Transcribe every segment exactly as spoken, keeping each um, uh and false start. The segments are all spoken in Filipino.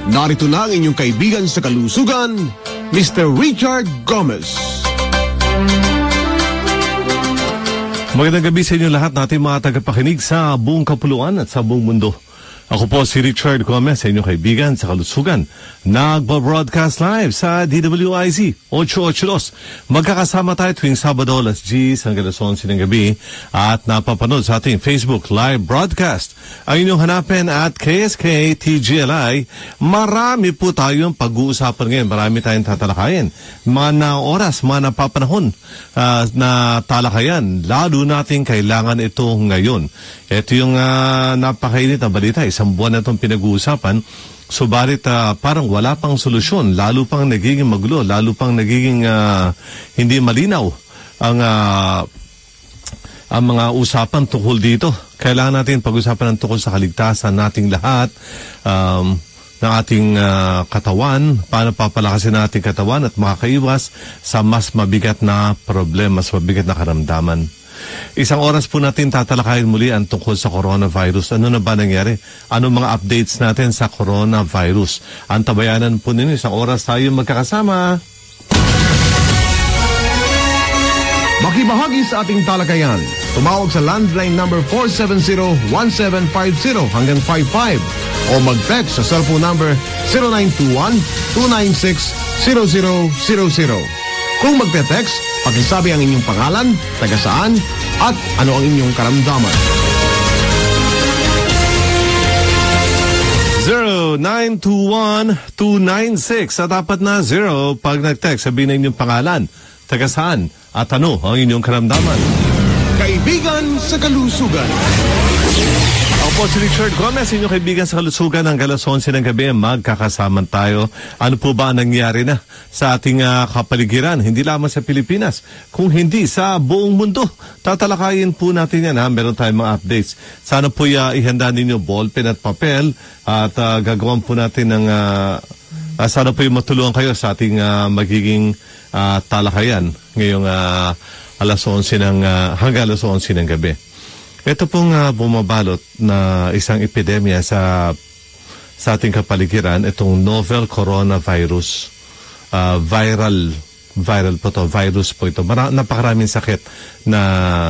narito na ang inyong kaibigan sa kalusugan, Mister Richard Gomez. Magandang gabi sa inyo lahat natin mga tagapakinig sa buong kapuluan at sa buong mundo. Ako po si Richard Gomez, sa inyong kaibigan sa kalusugan. Nagba-broadcast live sa D W I Z eight eighty-two. Magkakasama tayo tuwing Sabado alas diyes hanggang alas onse ng gabi at napapanood sa ating Facebook live broadcast. Ang inyong hanapin at K S K T G L I. Marami po tayong pag-uusapan ngayon. Marami tayong tatalakayin. Mga na oras, mga napapanahon uh, na talakayan. Lalo natin kailangan ito ngayon. Ito yung uh, napakainit na balita. Isang buwan na itong pinag-uusapan. Subalit uh, parang wala pang solusyon. Lalo pang nagiging magulo. Lalo pang nagiging uh, hindi malinaw ang, uh, ang mga usapan tungkol dito. Kailangan natin pag-usapan ng tungkol sa kaligtasan nating lahat. Um, ng ating uh, katawan, paano papalakasin natin katawan at makakaiwas sa mas mabigat na problema, mas mabigat na karamdaman. Isang oras po natin tatalakayin muli ang tungkol sa coronavirus. Ano na ba nangyari? Ano mga updates natin sa coronavirus? Ang tabayanan po ninyo, isang oras tayo magkakasama. Makibahagi sa ating talakayan. Tumawag sa landline number four seven zero, one seven five zero hanggang five five o mag-text sa cellphone number zero nine two one, two nine six, zero zero zero zero. Kung magte-text, pakisabi ang inyong pangalan, taga saan, at ano ang inyong karamdaman. zero nine two one, two nine six at dapat na zero pag nag-text. Sabihin na inyong pangalan, taga saan, at ano ang inyong karamdaman. Kaibigan sa kalusugan. Ako po si Richard Gomez, inyong kaibigan sa kalusugan. Hanggang alas onse ng gabi, magkakasama tayo. Ano po ba ang nangyari na sa ating uh, kapaligiran? Hindi lamang sa Pilipinas, kung hindi sa buong mundo. Tatalakayin po natin yan, ha? Meron tayong mga updates. Sana po uh, ihanda ninyo ballpen at papel at uh, gagawan po natin ng... Uh, uh, sana po yung matulungan kayo sa ating uh, magiging uh, talakayan ngayong uh, alas onse ng, uh, hanggang alas onse ng gabi. Ito pong uh, bumabalot na isang epidemya sa sa ating kapaligiran, itong novel coronavirus. Uh, viral, viral po to, virus po ito. Mara, napakaraming sakit na,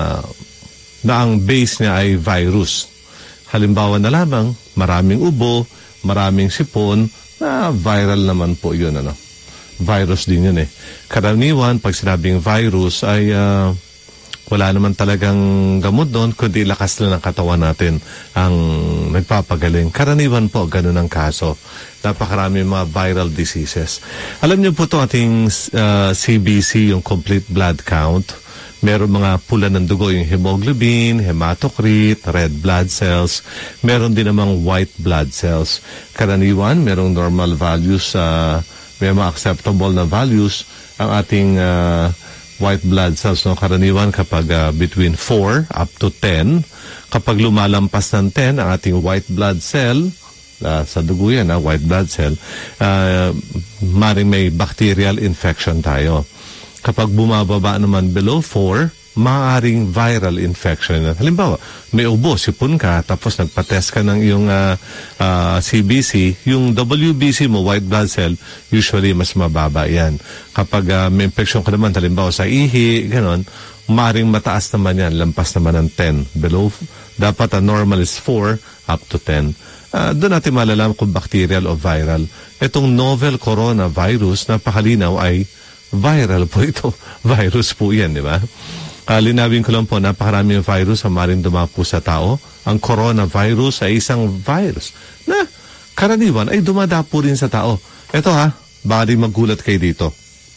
na ang base niya ay virus. Halimbawa na lamang, maraming ubo, maraming sipon, na viral naman po yun, ano. Virus din yun eh. Karaniwan, pag sinabing virus ay... Uh, wala naman talagang gamot doon, kundi lakas lang ng katawan natin ang nagpapagaling. Karaniwan po, ganun ang kaso. Napakarami mga viral diseases. Alam niyo po ito ating uh, C B C, yung complete blood count. Meron mga pula ng dugo, yung hemoglobin, hematocrit, red blood cells. Meron din namang white blood cells. Karaniwan, merong normal values, uh, may mga acceptable na values ang ating... Uh, white blood cells, no? Karaniwan kapag uh, between four up to ten. Kapag lumalampas ng ten, ang ating white blood cell, uh, sa dugo yan, uh, white blood cell, uh, maring may bacterial infection tayo. Kapag bumababa naman below four, maaring viral infection. Halimbawa, may ubo, sipon ka, tapos nagpa-test ka ng iyong uh, uh, C B C, yung W B C mo, white blood cell, usually mas mababa yan. Kapag uh, may infection ka naman, halimbawa sa ihi, ganon, maaring mataas naman yan, lampas naman ng ten. Below, dapat a normal is four up to ten. Uh, doon natin malalaman kung bacterial o viral. Itong novel coronavirus, napakalinaw ay viral po ito. Virus po yan, di ba? Uh, linawin ko lang po, napakaraming virus ang maring dumapo sa tao. Ang coronavirus ay isang virus na karaniwan ay dumadapo rin sa tao. Ito ha, baka rin magulat kayo dito.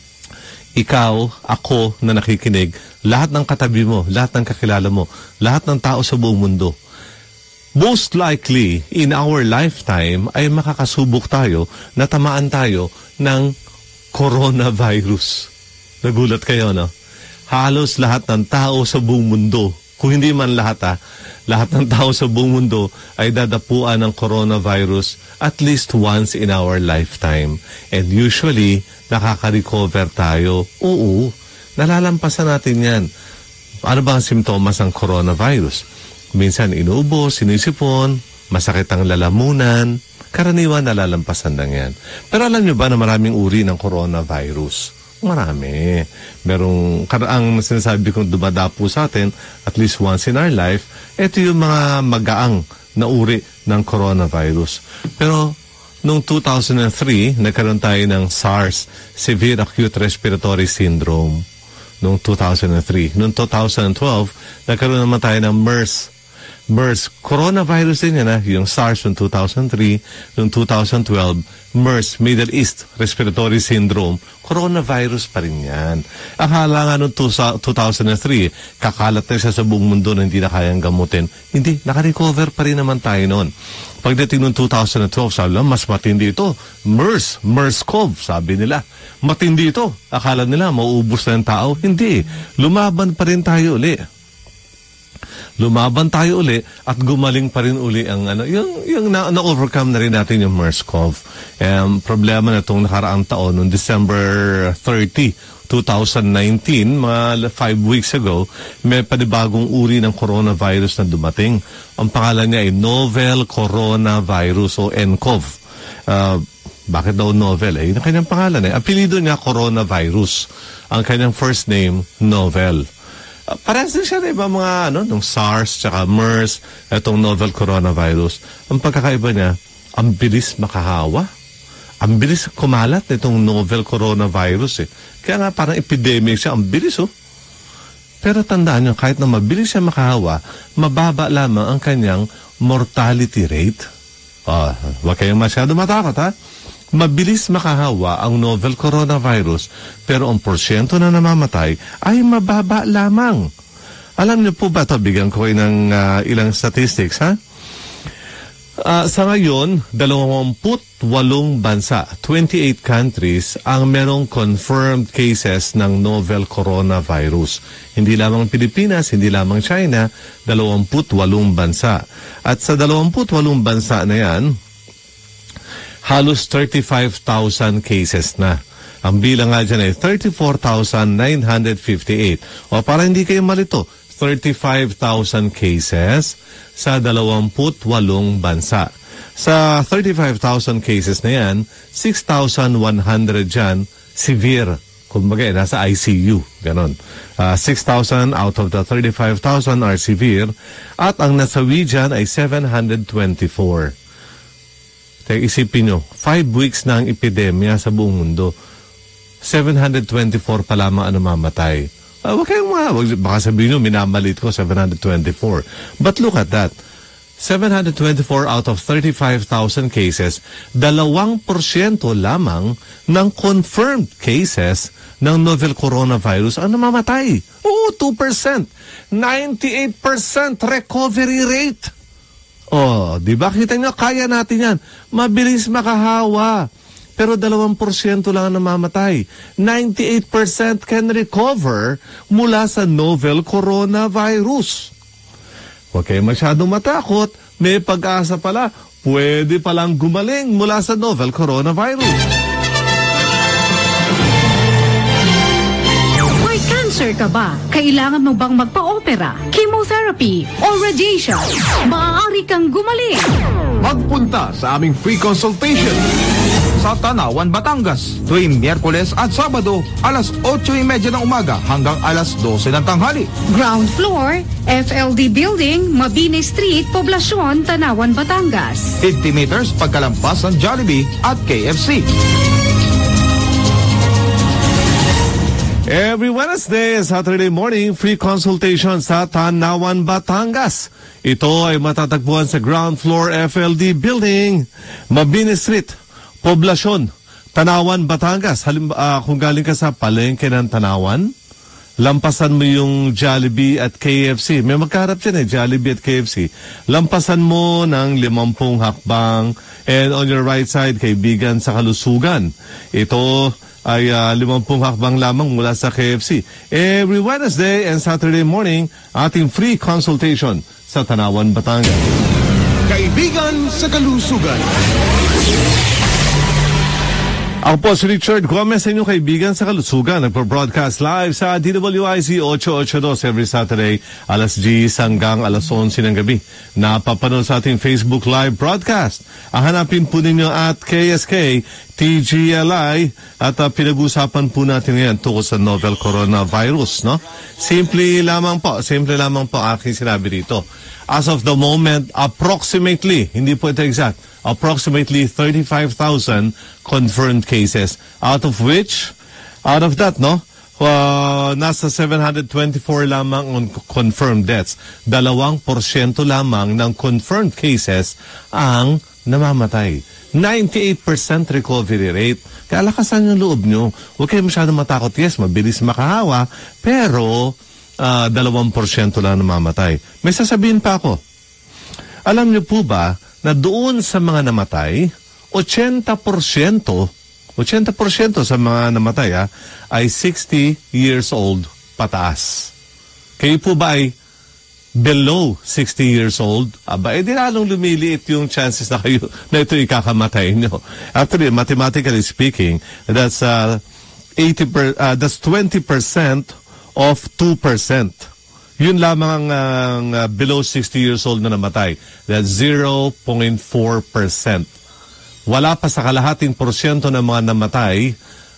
Ikaw, ako na nakikinig, lahat ng katabi mo, lahat ng kakilala mo, lahat ng tao sa buong mundo, most likely, in our lifetime, ay makakasubok tayo, natamaan tayo ng coronavirus. Nagulat kayo, no? Halos lahat ng tao sa buong mundo, kung hindi man lahat ha, lahat ng tao sa buong mundo ay dadapuan ng coronavirus at least once in our lifetime. And usually, nakaka-recover tayo. Oo, nalalampasan natin yan. Ano ba ang simptomas ng coronavirus? Minsan inuubo, sinisipon, masakit ang lalamunan, Karaniwan nalalampasan lang yan. Pero alam nyo ba na maraming uri ng coronavirus? Marami. Merong, ang sinasabi kong dumadapo sa atin, at least once in our life, ito yung mga magaang na uri ng coronavirus. Pero, noong two thousand three, nagkaroon tayo ng SARS, Severe Acute Respiratory Syndrome. Noong two thousand three. Noong two thousand twelve, nagkaroon naman tayo ng MERS. MERS, coronavirus din yan, ha? Yung SARS noong two thousand three, noong two thousand twelve, MERS, Middle East Respiratory Syndrome, coronavirus pa rin yan. Akala nga noong two thousand three, kakalat na siya sa buong mundo na hindi na kayang gamutin. Hindi, nakarecover pa rin naman tayo noon. Pagdating noong two thousand twelve, sabi lang, mas matindi ito. MERS, MERS-CoV, sabi nila. Matindi ito. Akala nila, mauubos na yung tao. Hindi. Lumaban pa rin tayo uli. Lumaban tayo uli at gumaling pa rin uli ang ano, yung, yung na, na-overcome na rin natin yung MERS-CoV. Um, problema na itong nakaraang taon, noong December thirtieth, two thousand nineteen, mga five weeks ago, may panibagong uri ng coronavirus na dumating. Ang pangalan niya ay Novel Coronavirus o N C O V. Uh, bakit daw novel? Eh, yung kanyang pangalan eh. Apelido niya coronavirus. Ang kanyang first name, Novel. Uh, parehas din siya na iba mga ano, nung SARS, tsaka MERS, itong novel coronavirus. Ang pagkakaiba niya, ang bilis makahawa. Ang bilis kumalat nitong novel coronavirus eh. Kaya nga parang epidemic siya, ang bilis oh. Pero tandaan nyo, kahit na mabilis siya makahawa, mababa lamang ang kanyang mortality rate. Oh, huwag kayong masyado matakot ha. Mabilis makahawa ang novel coronavirus, pero ang porsyento na namamatay ay mababa lamang. Alam niyo po ba ito? Bigyan ko kayo ng uh, ilang statistics, ha? Uh, sa ngayon, dalawampu't walong bansa, twenty-eight countries, ang merong confirmed cases ng novel coronavirus. Hindi lamang Pilipinas, hindi lamang China, dalawampu't walong bansa. At sa dalawampu't walong bansa na yan, halos thirty-five thousand cases na. Ang bilang nga dyan ay thirty-four thousand nine hundred fifty-eight. O para hindi kayo malito, thirty-five thousand cases sa dalawampu't walong bansa. Sa thirty-five thousand cases na yan, six thousand one hundred dyan severe. Kumbaga, nasa I C U. Ganon. Uh, six thousand out of the thirty-five thousand are severe. At ang nasawi dyan ay seven hundred twenty-four. Kaya isipin nyo, five weeks na ang epidemya sa buong mundo. seven hundred twenty-four pa lamang ang namamatay. Uh, wag kayong mga, wag, baka sabihin nyo, minamalit ko, seven hundred twenty-four. But look at that. seven hundred twenty-four out of thirty-five thousand cases, dalawang porsyento lamang ng confirmed cases ng novel coronavirus ang namamatay. Oo, two percent. ninety-eight percent recovery rate. Oh, di ba? Kita nyo, kaya natin yan. Mabilis makahawa. Pero dalawang porsyento lang ang namamatay. ninety-eight percent can recover mula sa novel coronavirus. Huwag kayo masyadong matakot. May pag-asa pala. Pwede palang gumaling mula sa novel coronavirus. Cancer ka ba? Kailangan mo bang magpa-opera, chemotherapy, o radiation? Maaari kang gumaling. Magpunta sa aming free consultation sa Tanawan, Batangas, tuwing Miyerkules at Sabado, alas otso y media ng umaga hanggang alas dose ng tanghali. Ground floor, F L D Building, Mabini Street, Poblacion, Tanawan, Batangas. fifty meters pagkalampas ng Jollibee at K F C. Every Wednesday and Saturday morning, free consultation sa Tanawan, Batangas. Ito ay matatagpuan sa ground floor F L D Building, Mabini Street, Poblacion, Tanawan, Batangas. Halim, uh, kung galing ka sa palengke ng Tanawan, lampasan mo yung Jollibee at K F C. May magkaharap dyan eh, Jollibee at K F C. Lampasan mo ng limampung hakbang, and on your right side, kaibigan sa kalusugan. Ito ay uh, limampung hakbang lamang mula sa K F C. Every Wednesday and Saturday morning, ating free consultation sa Tanawan, Batangas. Kaibigan sa kalusugan. Ako po si Richard Gomez, sa inyong kaibigan sa kalusugan. Nagpo-broadcast live sa D W I Z eight eighty-two every Saturday, alas ten hanggang alas eleven ng gabi. Napapanood sa ating Facebook live broadcast. Ang hanapin po ninyo at K S K T G L I at uh, pinag-usapan po natin ngayon tungkol sa novel coronavirus, no? Simple lamang po, simple lamang po aking sinabi dito. As of the moment, approximately, hindi po ito exact, approximately thirty-five thousand confirmed cases. Out of which, out of that, no, uh, nasa seven hundred twenty-four lamang on confirmed deaths. Dalawang porsyento lamang ng confirmed cases ang namamatay. ninety-eight percent recovery rate. Kaya lakasan yung loob nyo. Huwag kayo masyadong matakot. Yes, mabilis makahawa, pero uh, dalawang porsyento lang namamatay. May sasabihin pa ako. Alam nyo po ba na doon sa mga namatay, eighty percent, eighty percent sa mga namatay ah, ay sixty years old pataas. Kayo po ba ay below sixty years old? Aba, eh di lalong lumiliit yung chances na kayo na ito ikakamatay nyo. Actually, mathematically speaking, that's uh, eighty per, uh, that's twenty percent of two percent. Yun lamang ang uh, below sixty years old na namatay. That's zero point four percent. Wala pa sa kalahating porsyento ng mga namatay,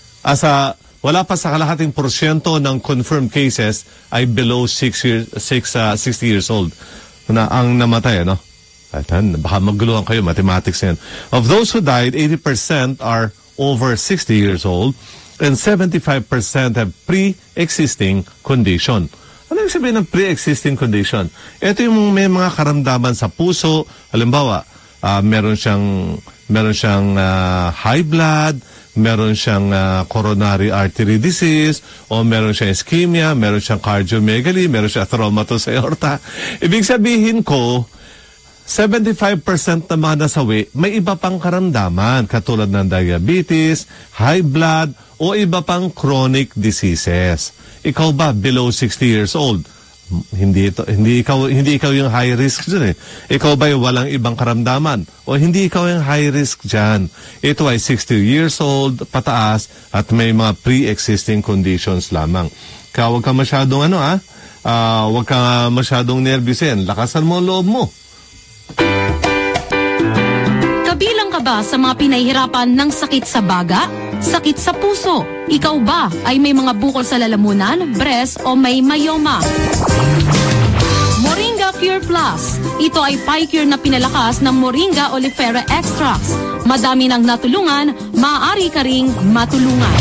asa wala pa sa kalahating porsyento ng confirmed cases ay below six years, six, uh, sixty years old na ang namatay, ano? At baka maguluhan kayo, mathematics yan. Of those who died, eighty percent are over sixty years old and seventy-five percent have pre-existing condition. Ano yung sabihin ng pre-existing condition? Ito yung may mga karamdaman sa puso. Halimbawa, uh, meron siyang, meron siyang uh, high blood, meron siyang uh, coronary artery disease, o meron siyang ischemia, meron siyang cardiomegaly, meron siyang traumatos aorta. Ibig sabihin ko, seventy-five percent na mga nasawi, may iba pang karamdaman, katulad ng diabetes, high blood, o iba pang chronic diseases. Ikaw ba below sixty years old? Hindi ito, hindi ikaw hindi ikaw yung high risk diyan eh. Ikaw ba yung walang ibang karamdaman? O hindi ikaw yung high risk diyan? Ito ay sixty years old pataas at may mga pre-existing conditions lamang. Kaya huwag ka masyadong ano ah, uh, huwag ka masyadong nervyusin. Lakasan mo ang loob mo. Kabilang ka ba sa mga pinahihirapan ng sakit sa baga? Sakit sa puso? Ikaw ba ay may mga bukol sa lalamunan, breast o may myoma? Moringa Cure Plus. Ito ay pie cure na pinalakas ng Moringa oleifera extracts. Madami nang natulungan, maaari ka ring matulungan.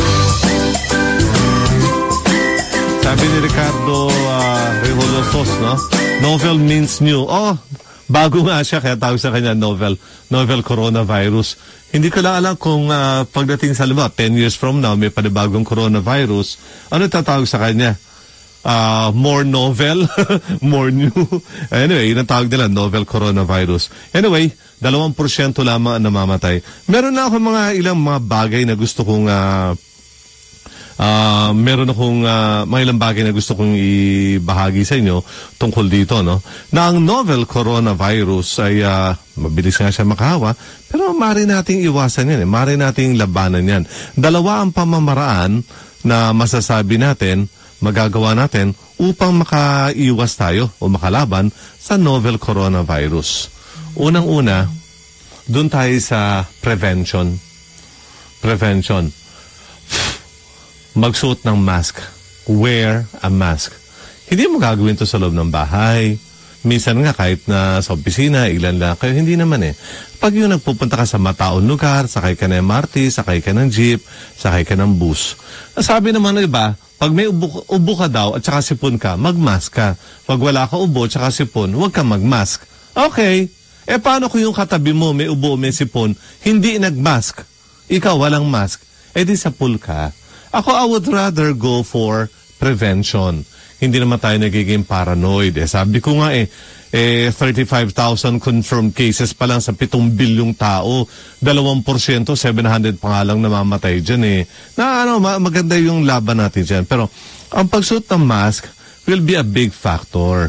Sabi ni Ricardo uh, Reholosos, no? Novel means new. Oh, bago nga siya, kaya tawag sa kanya novel. Novel coronavirus. Hindi ko lang alam kung uh, pagdating sa lima, ten years from now, may panibagong coronavirus, ano tatawag sa kanya? Uh, more novel? More new? Anyway, yun ang tawag nila, novel coronavirus. Anyway, dalawang porsyento lamang ang namamatay. Meron na ako mga ilang mga bagay na gusto kong uh, Uh, meron akong uh, mga ilang bagay na gusto kong ibahagi sa inyo tungkol dito, no? Na ang novel coronavirus ay uh, mabilis nga siya makahawa, pero maaari nating iwasan yan, eh. Maaari nating labanan yan. Dalawa ang pamamaraan na masasabi natin, magagawa natin upang makaiwas tayo o makalaban sa novel coronavirus. Unang-una, dun tayo sa prevention. Prevention. Magsuot ng mask. Wear a mask. Hindi mo gagawin to sa loob ng bahay. Minsan nga kahit na sa opisina, ilan lang kayo, hindi naman eh. Pag yung nagpupunta ka sa mataon lugar, sakay ka ng M R T, sakay ka ng jeep, sakay ka ng bus. Sabi naman ng iba, pag may ubo, ubo ka daw at saka sipon ka, magmask ka. Pag wala ka ubo at saka sipon, huwag ka magmask. Okay. Eh paano kung yung katabi mo, may ubo, may sipon, hindi nagmask? Ikaw walang mask. Eh di sa pool ka. Ako, I would rather go for prevention. Hindi naman tayo nagiging paranoid. Eh, sabi ko nga eh, eh thirty-five thousand confirmed cases pa lang sa pitong bilyong tao. Dalawang porsyento, seven hundred pa nga lang namamatay dyan eh. Na ano, maganda yung laban natin dyan. Pero, ang pagsuot ng mask will be a big factor.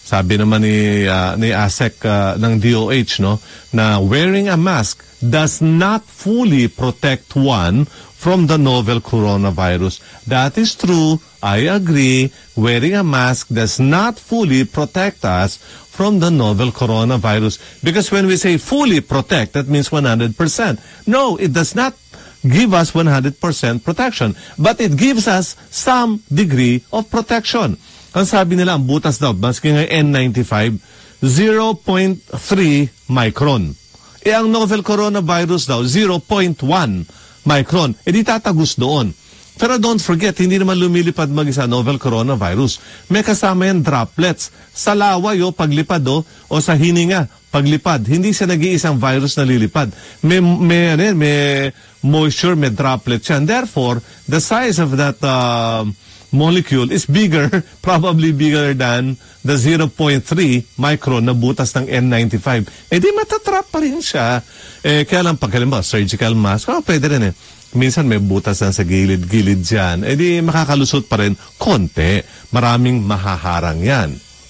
Sabi naman ni, uh, ni ASEC uh, ng D O H, no, na wearing a mask does not fully protect one from the novel coronavirus. That is true. I agree. Wearing a mask does not fully protect us from the novel coronavirus. Because when we say fully protect, that means one hundred percent. No, it does not give us one hundred percent protection. But it gives us some degree of protection. Ang sabi nila, ang butas daw, maski nga N ninety-five, zero point three micron. E ang novel coronavirus daw, zero point one micron. E di tatagos doon. Pero don't forget, hindi naman lumilipad mag-isa novel coronavirus. May kasama yan droplets. Sa laway o paglipad o, o sa hininga paglipad. Hindi siya nag-iisang virus na lilipad. May, may, ano, may moisture, may droplets yan. Therefore, the size of that uh, molecule is bigger, probably bigger than the zero point three micron na butas ng N ninety-five. Eh di matatrap pa rin siya. Eh kaya lang pagkalimba, surgical mask, oh, pwede rin eh. Minsan may butas na sa gilid-gilid dyan. Eh di makakalusot pa rin konti. Maraming mahaharang yan.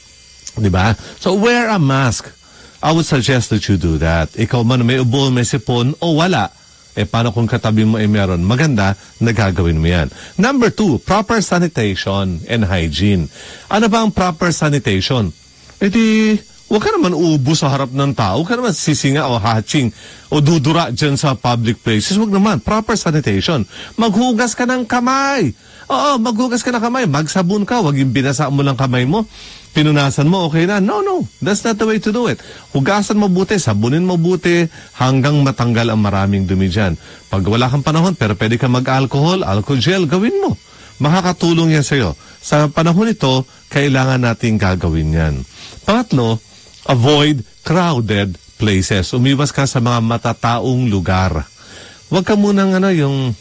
Diba? So wear a mask. I would suggest that you do that. Ikaw man may ubo, may sipon, o wala. Eh, paano kung katabi mo ay meron? Maganda, nagagawin mo yan. Number two, proper sanitation and hygiene. Ano ba ang proper sanitation? Eh di, huwag ka naman uubo sa harap ng tao. Huwag ka naman sisinga o hatching o dudura dyan sa public places. Huwag naman. Proper sanitation. Maghugas ka ng kamay. Oo, maghugas ka ng kamay. Magsabon ka. Huwag yung binasa mo lang kamay mo. Pinunasan mo, okay na. No, no. That's not the way to do it. Hugasan mo buti, sabunin mo buti, hanggang matanggal ang maraming dumi dyan. Pag wala kang panahon, pero pwede ka mag-alcohol, alcohol gel, gawin mo. Makakatulong yan sa'yo. Sa panahon ito, kailangan nating gagawin yan. Pangatlo, avoid crowded places. Umiwas ka sa mga matataong lugar. Huwag ka munang ano, yung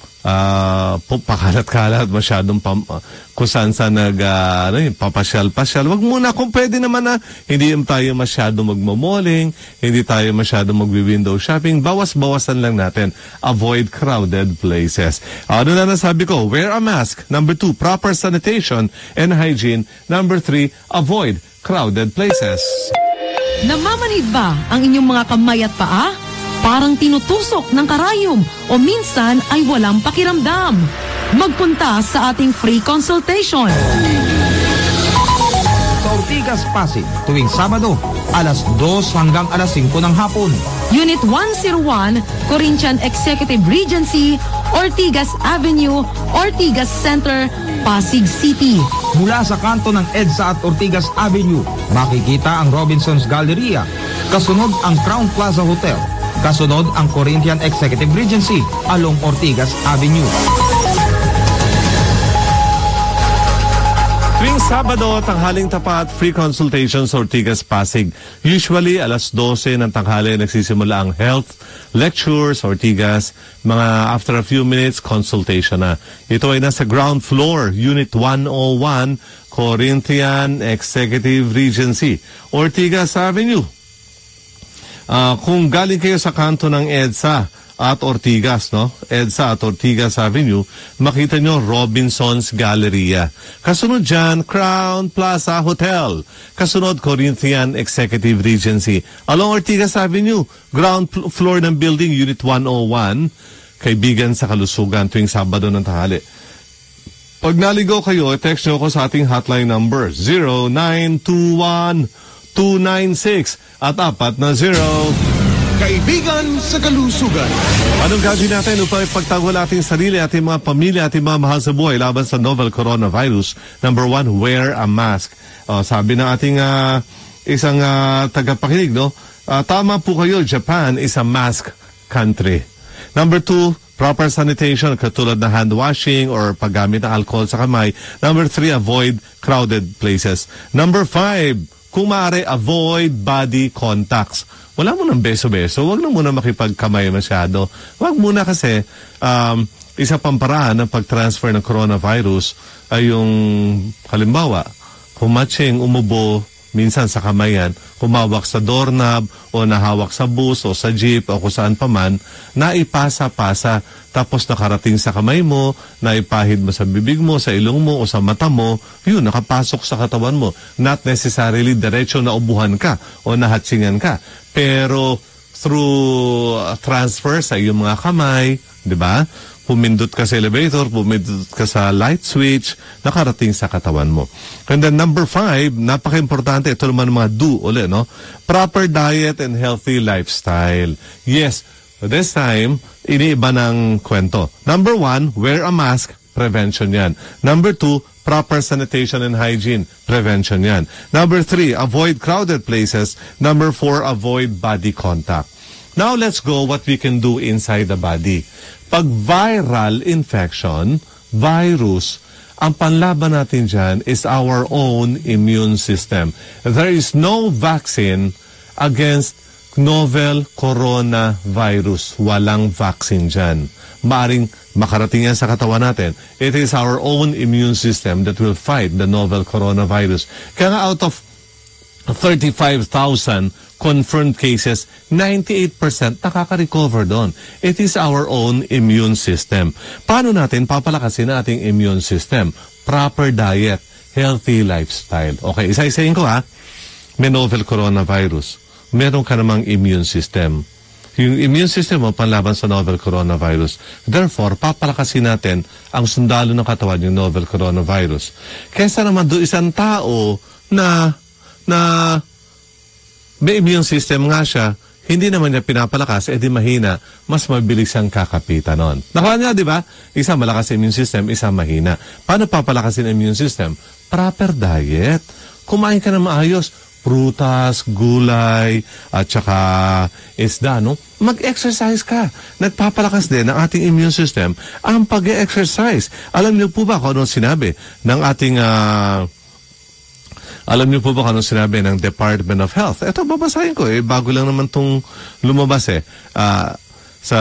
Uh, pakalat-kalat, masyadong pam, uh, kung saan-saan nag, uh, ano, papasyal-pasyal. Wag muna, kung pwede naman na hindi tayo masyadong magmamoling, hindi tayo masyadong magwi-window shopping, bawas-bawasan lang natin. Avoid crowded places. Uh, ano na nasabi ko? Wear a mask. Number two, proper sanitation and hygiene. Number three, avoid crowded places. Namamanhid ba ang inyong mga kamay at paa? Parang tinutusok ng karayom o minsan ay walang pakiramdam. Magpunta sa ating free consultation. Sa Ortigas, Pasig, tuwing Sabado, alas dos hanggang alas singko ng hapon. Unit one oh one, Corinthian Executive Regency, Ortigas Avenue, Ortigas Center, Pasig City. Mula sa kanto ng EDSA at Ortigas Avenue, makikita ang Robinson's Galleria. Kasunod ang Crown Plaza Hotel. Kasunod ang Corinthian Executive Regency along Ortigas Avenue. Tuwing Sabado, tanghaling tapat, free consultation sa Ortigas, Pasig. Usually, alas dose ng tanghali nagsisimula ang health lectures sa Ortigas. Mga after a few minutes, consultation na. Ito ay nasa ground floor, Unit one oh one, Corinthian Executive Regency, Ortigas Avenue. Uh, kung galing kayo sa kanto ng EDSA at Ortigas, no? EDSA at Ortigas Avenue, makita nyo Robinson's Galleria. Kasunod dyan, Crown Plaza Hotel. Kasunod, Corinthian Executive Regency. Along Ortigas Avenue, ground floor ng building, Unit one oh one, kaibigan sa kalusugan tuwing Sabado ng tanghali. Pag naligaw kayo, text nyo ko sa ating hotline number, zero nine two one two nine six at apat na zero. Kaibigan sa kalusugan. Anong gagawin natin upang ipagtanggol ating sarili, ating mga pamilya, ating mga mahal sa buhay laban sa novel coronavirus? Number one, wear a mask. Uh, sabi ng ating uh, isang uh, tagapakinig, no? Uh, tama po kayo, Japan is a mask country. Number two, proper sanitation, katulad na hand washing or paggamit ng alcohol sa kamay. Number three, avoid crowded places. Number five, kung maaari, avoid body contacts. Wala mo ng beso-beso. Huwag na muna makipagkamay masyado. Huwag muna kasi um, isa pang paraan ng pag-transfer ng coronavirus ay yung, halimbawa, humatching, umubo, minsan sa kamay yan, humawak sa doorknob o nahawak sa bus o sa jeep o kung saan pa man, naipasa-pasa tapos nakarating sa kamay mo, naipahid mo sa bibig mo, sa ilong mo o sa mata mo, yun, nakapasok sa katawan mo. Not necessarily diretso na ubuhan ka o nahatsingan ka. Pero through uh, transfer sa iyong mga kamay, di ba? Pumindot ka sa elevator, pumindot ka sa light switch, nakarating sa katawan mo. And then number five, napaka-importante, ito naman mga do ulit, no? Proper diet and healthy lifestyle. Yes, this time, iniiba ng kwento. Number one, wear a mask, prevention yan. Number two, proper sanitation and hygiene, prevention yan. Number three, avoid crowded places. Number four, avoid body contact. Now let's go what we can do inside the body. Pag viral infection, virus, ang panlaban natin dyan is our own immune system. There is no vaccine against novel coronavirus. Walang vaccine dyan. Maaring makarating yan sa katawan natin. It is our own immune system that will fight the novel coronavirus. Kaya nga out of thirty-five thousand confirmed cases, ninety-eight percent nakaka-recover doon. It is our own immune system. Paano natin papalakasin ang ating immune system? Proper diet, healthy lifestyle. Okay, isa-isayin ko ha. May novel coronavirus. Meron ka namang immune system. Yung immune system mo panlaban sa novel coronavirus. Therefore, papalakasin natin ang sundalo ng katawan, yung novel coronavirus. Kaysa naman doon isang tao na na may immune system nga siya, hindi naman niya pinapalakas, edi mahina, mas mabilis siyang kakapitan nun. Nakuha niya, di ba? Isa malakas immune system, isa mahina. Paano papalakasin ang immune system? Proper diet. Kumain ka na maayos, prutas, gulay, at saka isda, no? Mag-exercise ka. Nagpapalakas din ng ating immune system ang pag-exercise. Alam niyo po ba kung anong sinabi ng ating... Uh, Alam niyo po ba kung anong sinabi ng Department of Health? Ito, babasahin ko eh. Bago lang naman itong lumabas eh. Uh, sa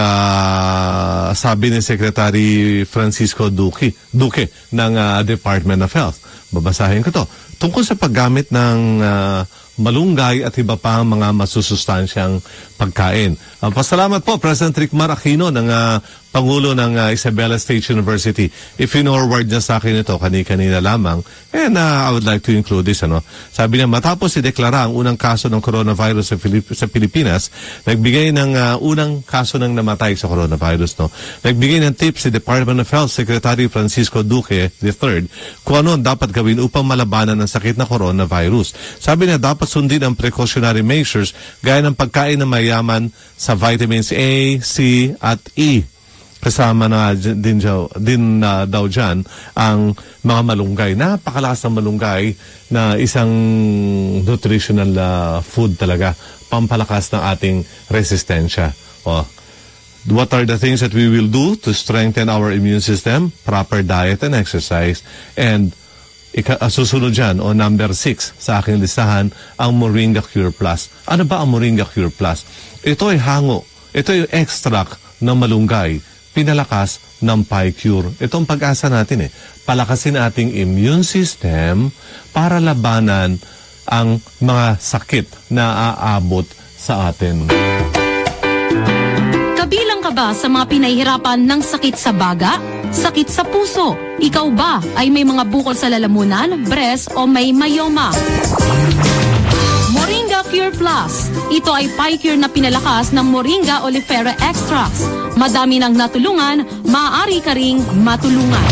sabi ni Secretary Francisco Duque, Duque ng uh, Department of Health. Babasahin ko to. Tungkol sa paggamit ng uh, malunggay at iba pa mga masusustansyang pagkain. Uh, pasalamat po, President Rick Mar Aquino ng uh, Pangulo ng uh, Isabela State University. I-forward niya sa akin ito kani-kanina lamang. And uh, I would like to include this. Ano? Sabi niya, matapos ideklara ang unang kaso ng coronavirus sa, Filip- sa Pilipinas, nagbigay ng uh, unang kaso ng namatay sa coronavirus. No? Nagbigay ng tips si Department of Health Secretary Francisco Duque the third kung ano dapat gawin upang malabanan ang sakit na coronavirus. Sabi niya, dapat sundin ang precautionary measures gaya ng pagkain na mayaman sa vitamins A, C, at E. Kasama na din, din uh, daw dyan ang mga malunggay. Napakalakas ng malunggay na isang nutritional uh, food talaga. Pampalakas ng ating resistensya. Oh. What are the things that we will do to strengthen our immune system? Proper diet and exercise. And ika, uh, susunod dyan, o number six sa aking listahan, ang Moringa Cure Plus. Ano ba ang Moringa Cure Plus? Ito ay hango. Ito ay extract ng malunggay. Pinalakas ng PyCure. Itong pag-asa natin eh. Palakasin ating immune system para labanan ang mga sakit na aabot sa atin. Kabilang ka ba sa mga pinahihirapan ng sakit sa baga? Sakit sa puso? Ikaw ba ay may mga bukol sa lalamunan, breast o may myoma? Moringa Cure Plus. Ito ay PyCure na pinalakas ng Moringa oleifera extracts. Madami nang natulungan, maaari ka ring matulungan.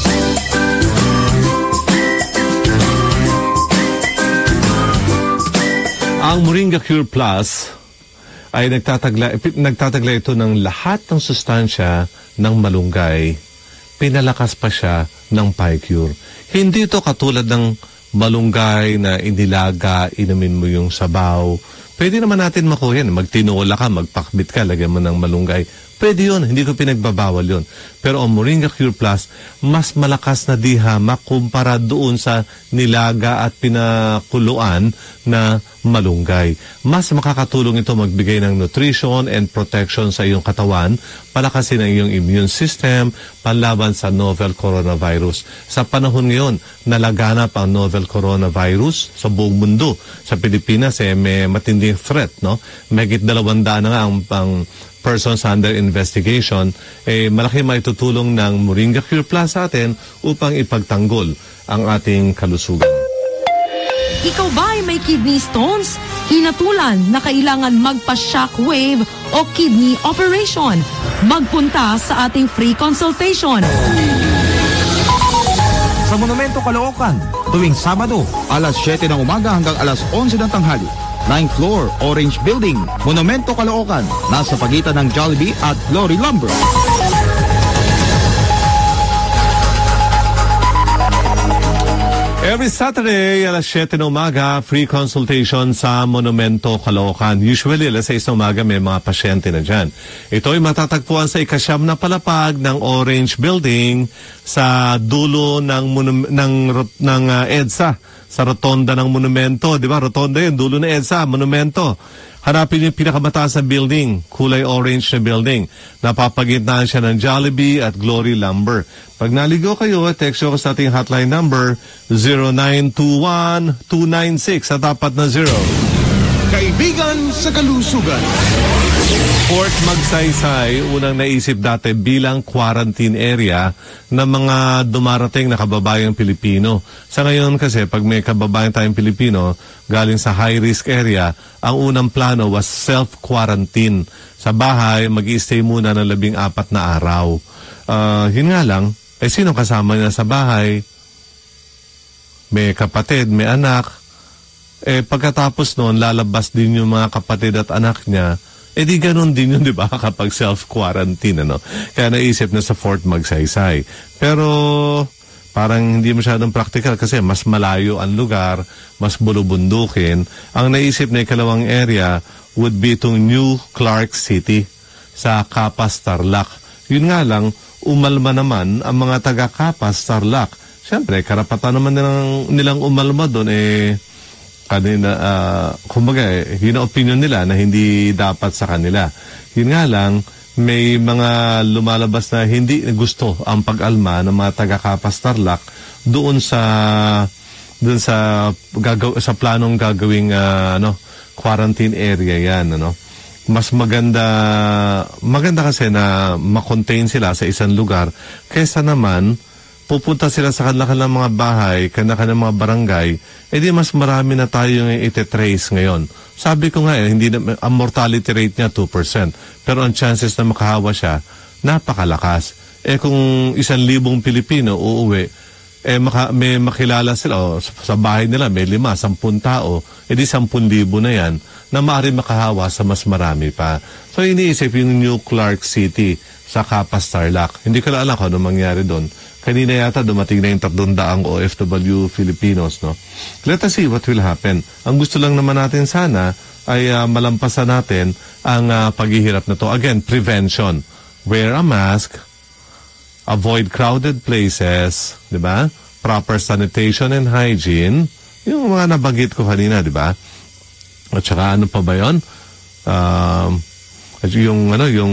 Ang Moringa Cure Plus ay nagtatagla, nagtatagla ito ng lahat ng sustansya ng malunggay. Pinalakas pa siya ng PyCure. Hindi ito katulad ng malunggay na inilaga, inumin mo yung sabaw. Pwede naman natin makuha yan. Magtinola ka, magpakbit ka, lagyan mo ng malunggay. Pwede yun, hindi ko pinagbabawal yun. Pero ang Moringa Cure Plus, mas malakas na dihamak kumpara doon sa nilaga at pinakuluan na malunggay. Mas makakatulong ito magbigay ng nutrition and protection sa iyong katawan, palakasin ang iyong immune system, panlaban sa novel coronavirus. Sa panahon ngayon, nalaganap ang novel coronavirus sa buong mundo. Sa Pilipinas, eh, may matinding threat, no? Mahigit dalawandaan na nga ang, ang persons under investigation, eh, malaki maitutulong ng Moringa Cure Plus sa atin upang ipagtanggol ang ating kalusugan. Ikaw ba ay may kidney stones? Hinatulan na kailangan magpa-shockwave o kidney operation? Magpunta sa ating free consultation. Sa Monumento Caloocan, tuwing Sabado, alas siyete ng umaga hanggang alas onse ng tanghali. ninth floor, Orange Building, Monumento Caloocan, nasa pagitan ng Jollibee at Glory Lumber. Every Saturday, alas siyete ng umaga, free consultation sa Monumento Caloocan. Usually, alas sais ng umaga, may mga pasyente na dyan. Ito ay matatagpuan sa ikasyam na palapag ng Orange Building sa dulo ng, monum- ng, ng uh, EDSA, sa rotonda ng Monumento. Di ba? Rotonda yun, dulo ng EDSA, Monumento. Hanapin yung pinakamataas na building, kulay orange na building. Napapagitnaan siya ng Jollibee at Glory Lumber. Pag naligo kayo, text ko sa ating hotline number zero nine two one two nine six sa tapat na zero. Kaibigan sa kalusugan. Fort Magsaysay, unang naisip dati bilang quarantine area ng mga dumarating na kababayang Pilipino. Sa ngayon kasi, pag may kababayang tayong Pilipino galing sa high-risk area, ang unang plano was self-quarantine. Sa bahay, mag-i-stay muna ng labing apat na araw. Uh, yun nga lang, eh sino kasama niya sa bahay? May kapatid, may anak. Eh pagkatapos noon, lalabas din yung mga kapatid at anak niya. Eh di ganun din yun, di ba, kapag self-quarantine, ano? Kaya naisip na sa Fort Magsaysay. Pero parang hindi masyadong practical kasi mas malayo ang lugar, mas bulubundukin. Ang naisip na ikalawang area would be itong New Clark City sa Capas, Tarlac. Yun nga lang, umalma naman ang mga taga-Capas, Tarlac. Siyempre, karapatan naman nilang, nilang umalma doon, eh, kanina, uh, kumbaga, eh, yun ang opinion nila na hindi dapat sa kanila. Yun nga lang, may mga lumalabas na hindi gusto ang pag-alma ng mga taga-Capas, Tarlac doon sa doon sa gagaw, sa planong gagawing uh, ano, quarantine area yan, ano. Mas maganda maganda kasi na ma-contain sila sa isang lugar kaysa naman pupunta sila sa kanilang mga bahay, kanilang mga barangay, edi mas marami na tayong ite-trace ngayon. Sabi ko nga eh, hindi na, ang mortality rate niya two percent. Pero ang chances na makahawa siya, napakalakas. Eh kung isang libong Pilipino uuwi, eh maka, may makilala sila, o, sa bahay nila may lima, sampun tao, edi sampun libo na yan, na maaari makahawa sa mas marami pa. So iniisip yung New Clark City sa Capas, Tarlac. Hindi ko na alam kung ano mangyari doon. Kanina yata dumating na yung tatlong daang O F W Filipinos, no? Let us see what will happen. Ang gusto lang naman natin sana ay uh, malampasan natin ang uh, paghihirap na to. Again, prevention. Wear a mask, avoid crowded places, di ba? Proper sanitation and hygiene. Yung mga nabanggit ko kanina, di ba? At saka ano pa ba yun? Um, yung, ano, yung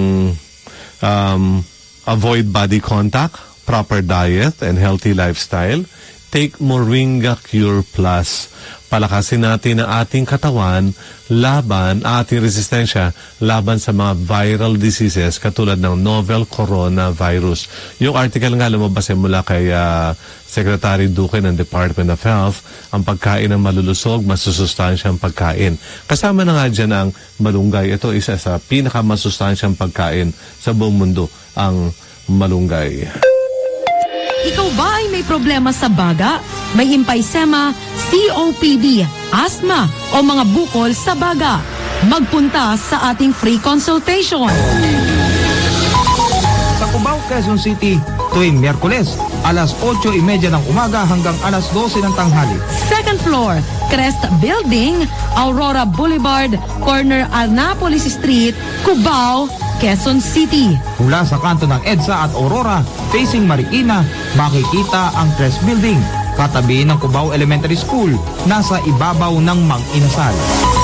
um, avoid body contact, proper diet and healthy lifestyle. Take Moringa Cure Plus. Palakasin natin ang ating katawan laban, ating resistensya laban sa mga viral diseases katulad ng novel coronavirus. Yung article nga lumabas mula kay uh, Secretary Duque ng Department of Health, ang pagkain ng malulusog, masusustansyang pagkain. Kasama na nga dyan ang malunggay. Ito isa sa pinakamasustansyang pagkain sa buong mundo, ang malunggay. Ikaw ba ay may problema sa baga? May emphysema, C O P D, asthma o mga bukol sa baga? Magpunta sa ating free consultation. Sa Cubao, Quezon City, tuwing Miyerkules, alas otso y media ng umaga hanggang alas dose ng tanghali. Second floor, Crest Building, Aurora Boulevard, corner Annapolis Street, Cubao, Quezon City. Mula sa kanto ng EDSA at Aurora, facing Marikina, makikita ang Crest Building, katabi ng Cubao Elementary School, nasa ibabaw ng Mang Inasal.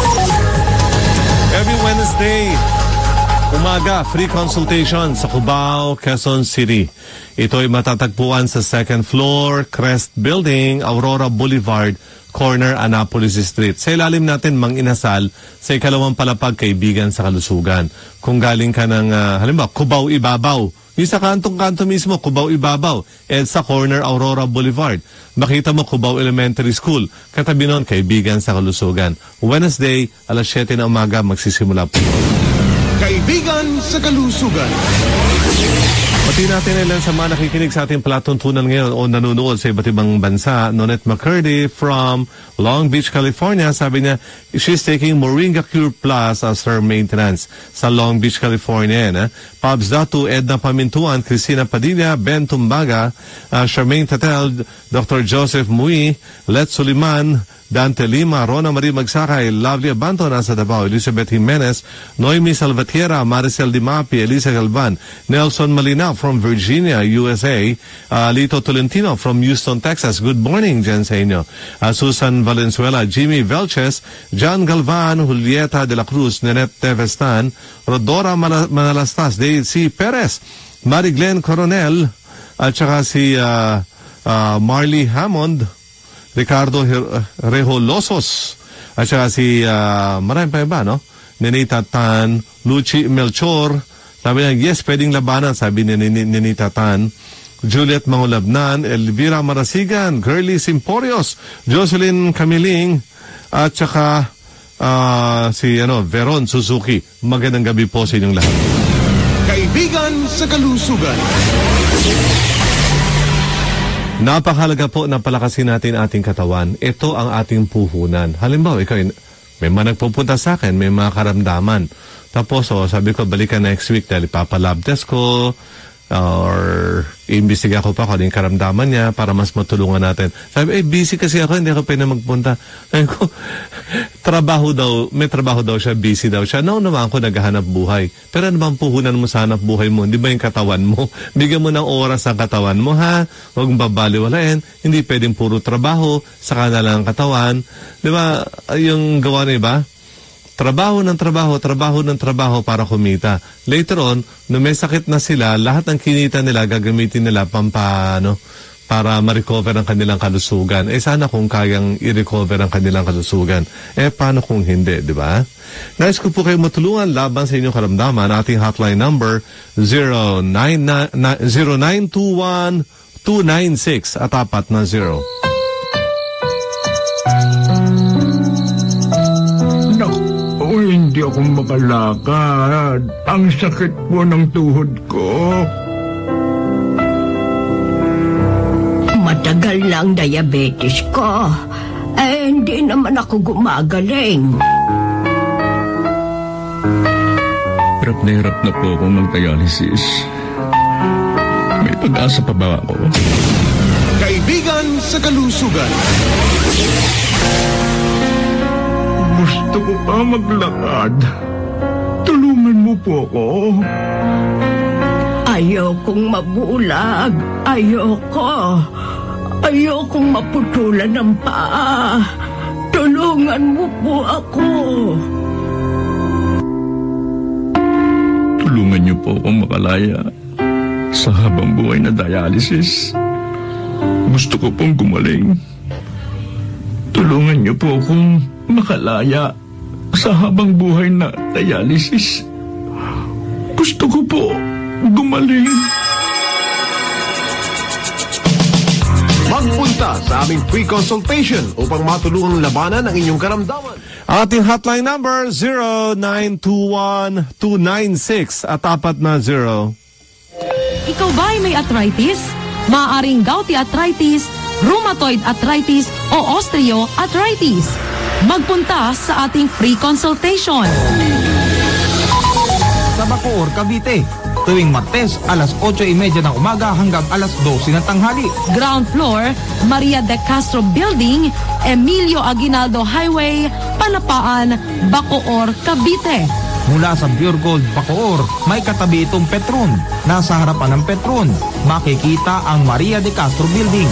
Every Wednesday, umaga, free consultation sa Cubao, Quezon City. Ito ay matatagpuan sa second floor, Crest Building, Aurora Boulevard, corner Annapolis Street. Sa ilalim natin, Mang Inasal, sa ikalawang palapag, kaibigan sa kalusugan. Kung galing ka ng, uh, halimbawa, Cubao Ibabaw, yung sa kantong-kanto mismo, Cubao Ibabaw, EDSA corner Aurora Boulevard. Makita mo Cubao Elementary School, katabi nun, kaibigan sa kalusugan. Wednesday, alas siyete na umaga, magsisimula po. Kaibigan sa kalusugan. Pati natin ilan sa mga nakikinig sa ating palatuntunan ngayon o nanonood sa iba't ibang bansa. Nonette McCurdy from Long Beach, California. Sabi niya, she's taking Moringa Cure Plus as her maintenance sa Long Beach, California. Eh? Pabs Datu, Edna Pamintuan, Cristina Padilla, Ben Tumbaga, uh, Charmaine Tatel, Doctor Joseph Mui, Let Suliman, Dante Lima, Rona Marie Magsakay, Lovely Abanto nasa Davao, Elizabeth Jimenez, Noemi Salvatierra, Maricel Dimapi, Elisa Galvan, Nelson Malinaw from Virginia, U S A, uh, Lito Tolentino from Houston, Texas. Good morning dyan sa inyo. Uh, Susan Valenzuela, Jimmy Velches, John Galvan, Julieta de la Cruz, Nenette Tevestan, Rodora Mal- Manalastas, Daisy Perez, Mary Glenn Coronel, at saka si uh, uh, Marley Hammond, Ricardo Reholosos, at saka si uh, marami pa iba, no? Nenita Tan, Luchi Melchor, sabi niya, yes, pwedeng labanan, sabi ni Nenita Tan. Juliet Mangulabnan, Elvira Marasigan, Girly Simporios, Jocelyn Camiling, at saka uh, si ano, Veron Suzuki. Magandang gabi po sa inyong lahat. Kaibigan sa kalusugan. Napakahalaga po na palakasin natin ating katawan. Ito ang ating puhunan. Halimbawa, ikaw, may mga nagpupunta sa akin, may mga karamdaman. Tapos, oh, sabi ko, balikan next week dahil ipapalab test ko, or iimbestiga ko pa kung ano yung karamdaman niya para mas matulungan natin. Sabi, eh, busy kasi ako, hindi ako pwede magpunta. Sabi ko, trabaho daw, may trabaho daw siya, busy daw siya. No, naman ako naghahanap buhay. Pero ano bang puhunan mo sa hanap buhay mo? Hindi ba yung katawan mo? Bigyan mo ng oras ang katawan mo, ha? Huwag mong babaliwalain. Hindi pwedeng puro trabaho, saka na lang ang katawan. Di ba, yung gawa na iba? Trabaho ng trabaho, trabaho ng trabaho para kumita. Later on, nung may sakit na sila, lahat ng kinita nila, gagamitin nila pampano para ma-recover ang kanilang kalusugan. Eh sana kung kayang i-recover ang kanilang kalusugan. Eh paano kung hindi, di ba? Nais ko po kayo matulungan laban sa inyong karamdaman. Ating hotline number zero nine two one two nine six at apat na zero. O hindi ako makalakad. Ang sakit po ng tuhod ko. Matagal na ang diabetes ko. Eh, hindi naman ako gumagaling. Hirap na hirap na po akong mag-dialysis. May pag-asa pa ba ako? Kaibigan sa kalusugan. Gusto ko pa maglakad. Tulungan mo po ako. Ayokong mabulag. Ayoko. Ayokong maputulan ng paa. Tulungan mo po ako. Tulungan niyo po akong makalaya sa habang buhay na dialysis. Gusto ko pong gumaling. Tulungan niyo po akong makalaya sa habang buhay na dialysis. Gusto ko po gumaling. Magpunta sa aming free consultation upang matulungang labanan ang inyong karamdaman. Ating hotline number zero nine two one two nine six at apat na zero. Ikaw ba ay may arthritis? Maaaring gouty arthritis, rheumatoid arthritis o osteoarthritis. Magpunta sa ating free consultation. Sa Bacoor, Cavite, tuwing Martes, alas otso y media ng umaga hanggang alas dose ng tanghali. Ground floor, Maria de Castro Building, Emilio Aguinaldo Highway, Palapaan, Bacoor, Cavite. Mula sa Pure Gold Bacoor, may katabi itong Petron. Nasa harapan ng Petron, makikita ang Maria de Castro Building.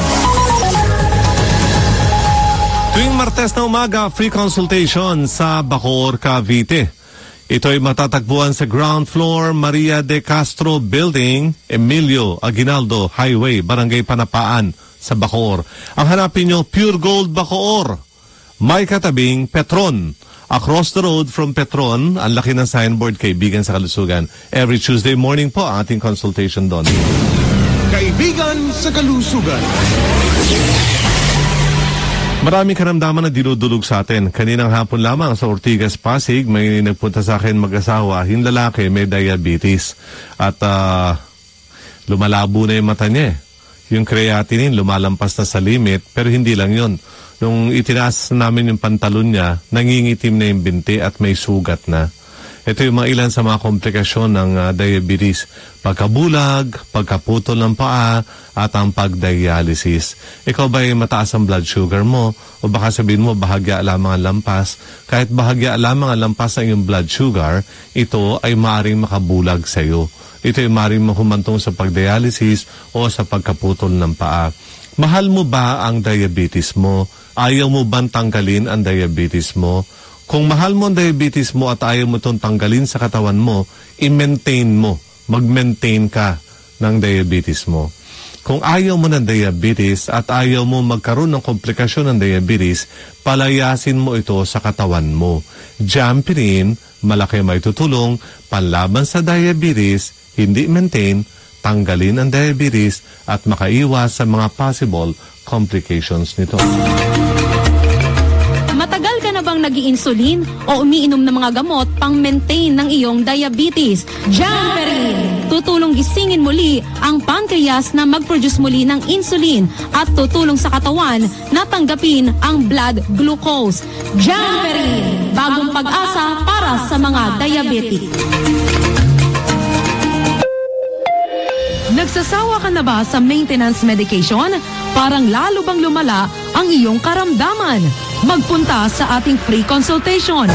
Tuwing Martes na umaga, free consultation sa Bacoor, Cavite. Ito ay matatagpuan sa ground floor Maria de Castro Building, Emilio Aguinaldo Highway, Barangay Panapaan sa Bacoor. Ang hanapin nyo, Pure Gold Bacoor. May katabing Petron. Across the road from Petron, ang laki ng signboard, Kaibigan sa Kalusugan. Every Tuesday morning po ang ating consultation doon. Kaibigan sa Kalusugan. Maraming karamdaman na dinudulog sa atin. Kaninang hapon lamang sa Ortigas, Pasig, may nagpunta sa akin mag-asawa. Yung lalaki may diabetes. At uh, lumalabo na yung mata niya. Yung creatinine lumalampas na sa limit, pero hindi lang yun. Nung itinaas namin yung pantalon niya, nangingitim na yung binti at may sugat na. Ito yung mga ilan sa mga komplikasyon ng uh, diabetes. Pagkabulag, pagkaputol ng paa, at ang pagdialysis. Ikaw ba ay mataas ang blood sugar mo? O baka sabihin mo, bahagya lamang ang lampas. Kahit bahagya lamang ang lampas ng iyong blood sugar, ito ay maaaring makabulag sa iyo. Ito ay maaaring mahumantong sa pagdialysis o sa pagkaputol ng paa. Mahal mo ba ang diabetes mo? Ayaw mo bang tanggalin ang diabetes mo? Kung mahal mo ang diabetes mo at ayaw mo itong tanggalin sa katawan mo, i-maintain mo. Mag-maintain ka ng diabetes mo. Kung ayaw mo ng diabetes at ayaw mo magkaroon ng komplikasyon ng diabetes, palayasin mo ito sa katawan mo. Jampirin, malaki may tutulong, panlaban sa diabetes, hindi maintain, tanggalin ang diabetes at makaiwas sa mga possible complications nito. Matagal ka na bang nag-i-insulin o umiinom ng mga gamot pang-maintain ng iyong diabetes? Jamperin! Tutulong gisingin muli ang pancreas na mag-produce muli ng insulin at tutulong sa katawan na tanggapin ang blood glucose. Jamperin! Bagong pag-asa para sa mga diabetic. Nagsasawa ka na ba sa maintenance medication? Parang lalo bang lumala ang iyong karamdaman? Magpunta sa ating free consultation.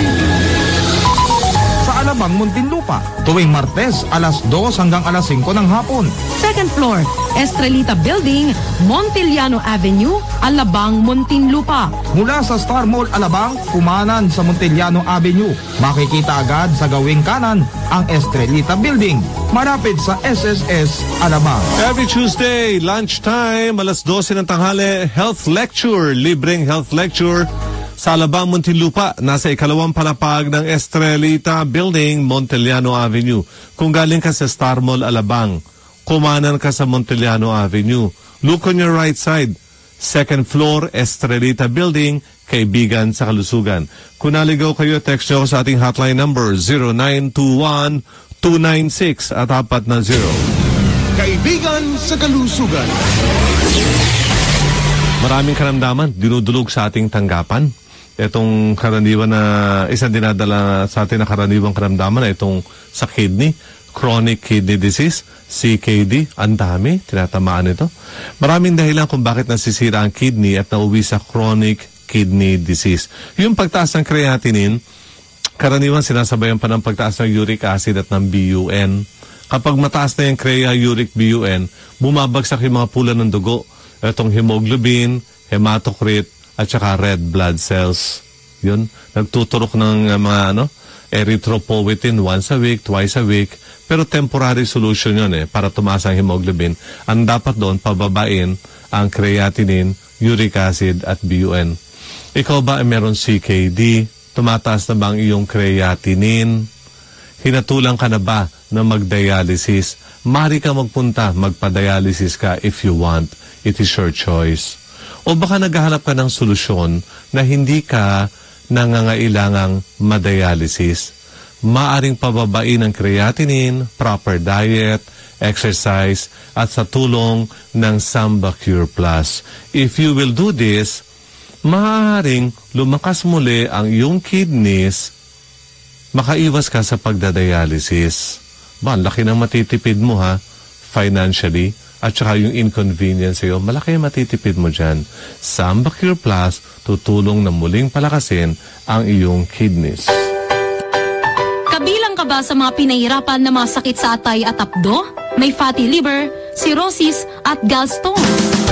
Sa Alabang, Muntinlupa, tuwing Martes, alas dos hanggang alas singko ng hapon. Second floor, Estrelita Building, Montiliano Avenue, Alabang, Muntinlupa. Mula sa Star Mall Alabang, kumanan sa Montiliano Avenue. Makikita agad sa gawing kanan ang Estrelita Building. Malapit sa S S S Alabang. Every Tuesday, lunchtime, alas dose ng tanghali, health lecture, libreng health lecture sa Alabang, Muntinlupa. Nasa ikalawang palapag ng Estrelita Building, Montiliano Avenue. Kung galing ka sa Star Mall Alabang, kumanan ka sa Montiliano Avenue. Look on your right side. Second floor, Estrelita Building, Kaibigan sa Kalusugan. Kung naligaw kayo, text nyo sa ating hotline number zero nine two one, two nine six at apat na zero. Kaibigan sa Kalusugan. Maraming karamdaman, dinudulog sa ating tanggapan. Itong karaniwan na, isang dinadala sa atin na karaniwang karamdaman na itong sa kidney, chronic kidney disease, C K D, ang dami, tinatamaan ito. Maraming dahilan kung bakit nasisira ang kidney at nauwi sa chronic kidney disease. Yung pagtaas ng creatinine, karaniwan sinasabayan pa ng pagtaas ng uric acid at ng B U N. Kapag mataas na yung crea, uric, B U N, bumabagsak yung mga pula ng dugo. Itong hemoglobin, hematocrit, at saka red blood cells. Yun, nagtuturok ng uh, mga ano, erythropoietin once a week, twice a week. Pero temporary solution yun eh, para tumaas ang hemoglobin. Ang dapat doon, pababain ang creatinine, uric acid, at B U N. Ikaw ba ay meron C K D? Tumataas na ba ang iyong creatinine? Hinatulang ka na ba na mag-dialysis? Mari ka magpunta, magpa-dialysis ka if you want. It is your choice. O baka naghahanap ka ng solusyon na hindi ka nangangailangang ma-dialysis. Maaring pababain ang creatinine, proper diet, exercise, at sa tulong ng Samba Cure Plus. If you will do this, maaaring lumakas muli ang iyong kidneys, makaiwas ka sa pagdadialysis. Ba, laki ng matitipid mo ha, financially, at saka yung inconvenience sa'yo, malaki ang matitipid mo dyan. Samba Cure Plus, tutulong na muling palakasin ang iyong kidneys. ka ba sa mga pinahirapan na mga sakit sa atay at apdo? May fatty liver, cirrhosis at gallstone.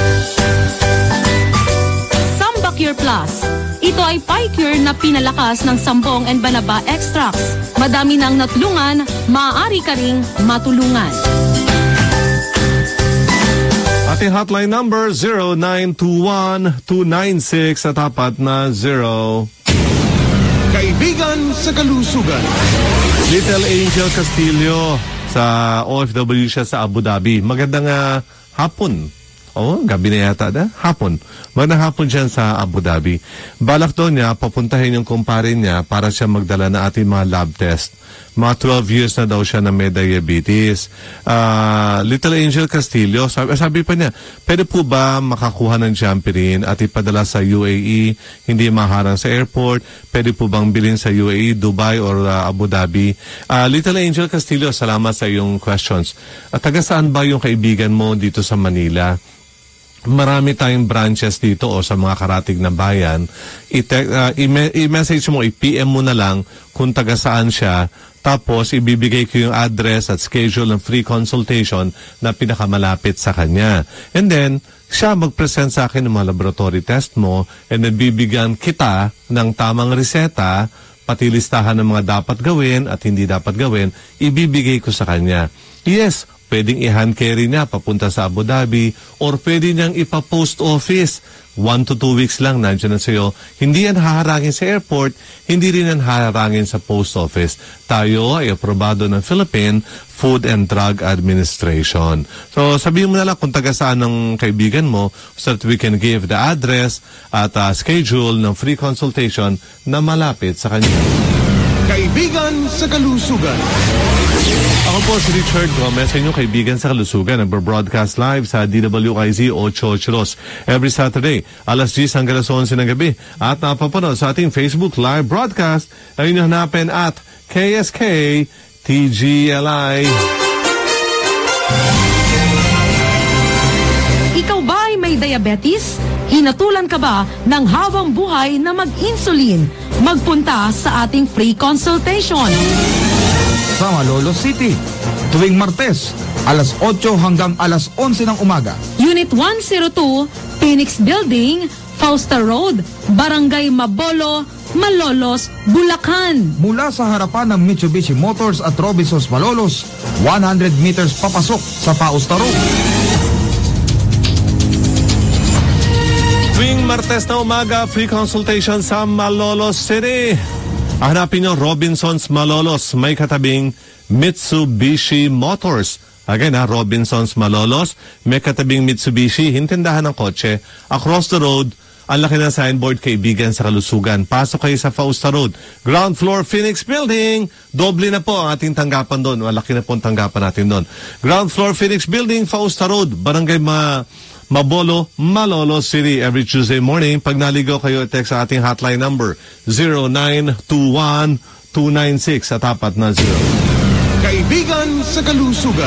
Samba Cure Plus. Ito ay Picure na pinalakas ng Sambong and Banaba extracts. Madami nang natulungan, maaari ka ring matulungan. Ating hotline number zero nine two one two nine six at tapat na zero. Kaibigan sa kalusugan. Little Angel Castillo, sa O F W siya sa Abu Dhabi. Magandang uh, hapon. Oh, gabi na yata na. Hapon. Magandang hapon siya sa Abu Dhabi. Balak doon niya, papuntahin yung kumpare niya para siya magdala na ating mga lab test. Mga twelve years na daw siya na may diabetes. Uh, Little Angel Castillo, sabi, sabi pa niya, pwede po ba makakuha ng Jampirin at ipadala sa U A E, hindi maharang sa airport? Pwede po bang bilhin sa U A E, Dubai or uh, Abu Dhabi? Uh, Little Angel Castillo, salamat sa iyong questions. At taga saan ba yung kaibigan mo dito sa Manila? Marami tayong branches dito o sa mga karatig na bayan. I-te- uh, i-message mo, i-P M mo na lang kung taga saan siya. Tapos, ibibigay ko yung address at schedule ng free consultation na pinakamalapit sa kanya. And then, siya mag-present sa akin ng mga laboratory test mo and then bibigyan kita ng tamang reseta, pati listahan ng mga dapat gawin at hindi dapat gawin, ibibigay ko sa kanya. Yes, pwedeng i-hand carry niya papunta sa Abu Dhabi or pwede niyang ipa-post office. One to two weeks lang nandiyan na sa'yo. Hindi yan haharangin sa airport, hindi rin yan haharangin sa post office. Tayo ay aprobado ng Philippine Food and Drug Administration. So sabihin mo na lang kung taga saan ng kaibigan mo so that we can give the address at uh, schedule ng free consultation na malapit sa kanya. Kaibigan sa kalusugan. Ako po si Richard Gomez, sa inyong kaibigan sa kalusugan. Nagbo-broadcast live sa D W I Z eight eighty every Saturday, alas diyes hanggang alas onse ng gabi. At napapanood sa ating Facebook live broadcast na inyong hanapin at K S K T G L I. Ikaw ba ay may diabetes? Hinatulan ka ba ng habang buhay na mag-insulin? Magpunta sa ating free consultation. Sa Malolos City, tuwing Martes, alas otso hanggang alas onse ng umaga. Unit one oh two, Phoenix Building, Fausta Road, Barangay Mabolo, Malolos, Bulacan. Mula sa harapan ng Mitsubishi Motors at Robinsons Malolos, one hundred meters papasok sa Fausta Road. Tuwing Martes na umaga, free consultation sa Malolos City. Hanapin nyo Robinsons Malolos, may katabing Mitsubishi Motors. Again ha, Robinsons Malolos, may katabing Mitsubishi, hintindahan ng kotse. Across the road, ang laki ng signboard, kaibigan sa kalusugan. Pasok kayo sa Fausta Road, ground floor Phoenix Building. Doble na po ang ating tanggapan doon. Malaki na po ang tanggapan natin doon. Ground floor Phoenix Building, Fausta Road, Barangay Ma... Mabolo, Malolos City. Every Tuesday morning, pag naligaw kayo, text sa ating hotline number zero nine two one two nine six at tapat na zero. Kaibigan sa kalusugan.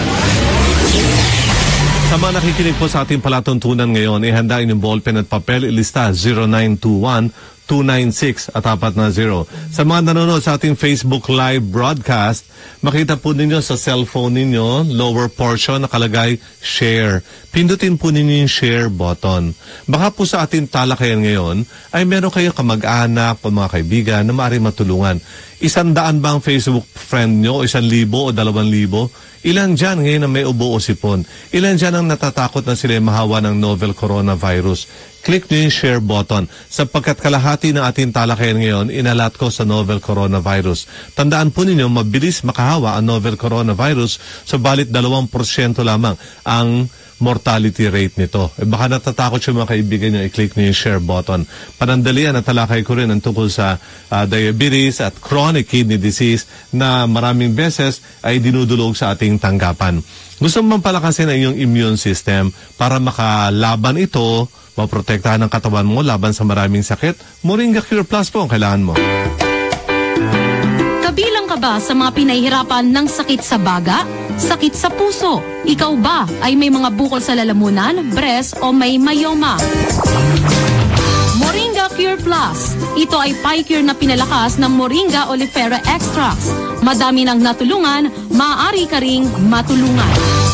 Sa mga nakikinig po sa ating palatuntunan ngayon, ihanda inyong ballpen at papel, ilista zero nine two one two nine six at tapat na zero. Sa mga nanonood sa ating Facebook live broadcast, makita po ninyo sa cellphone ninyo, lower portion, nakalagay share. Pindutin po ninyo yung share button. Baka po sa ating talakayan ngayon, ay meron kayo kamag-anak o mga kaibigan na maaari matulungan. Isang daan ba ang Facebook friend nyo? O isang libo o dalawang libo? Ilan dyan ngayon na may ubo o sipon? Ilan dyan ang natatakot na sila mahawa ng novel coronavirus? Click nyo yung share button. Sapagkat kalahati ng ating talakayan ngayon, inalat ko sa novel coronavirus. Tandaan po ninyo, mabilis makahawa ang novel coronavirus, subalit dalawang porsyento lamang ang mortality rate nito. E baka natatakot yung mga kaibigan nyo, i-click nyo yung share button. Panandalian at talakay ko rin ang tungkol sa uh, diabetes at chronic kidney disease na maraming beses ay dinudulog sa ating tanggapan. Gusto mo palakasin ang iyong immune system para makalaban ito, maprotektahan ang katawan mo laban sa maraming sakit? Moringa Cure Plus po ang kailangan mo. Kabilang ka ba sa mga pinahihirapan ng sakit sa baga? Sakit sa puso? Ikaw ba ay may mga bukol sa lalamunan, breast o may myoma? Moringa Cure Plus. Ito ay Pie-Cure na pinalakas ng Moringa Oleifera Extracts. Madami nang natulungan, maaari ka ring matulungan.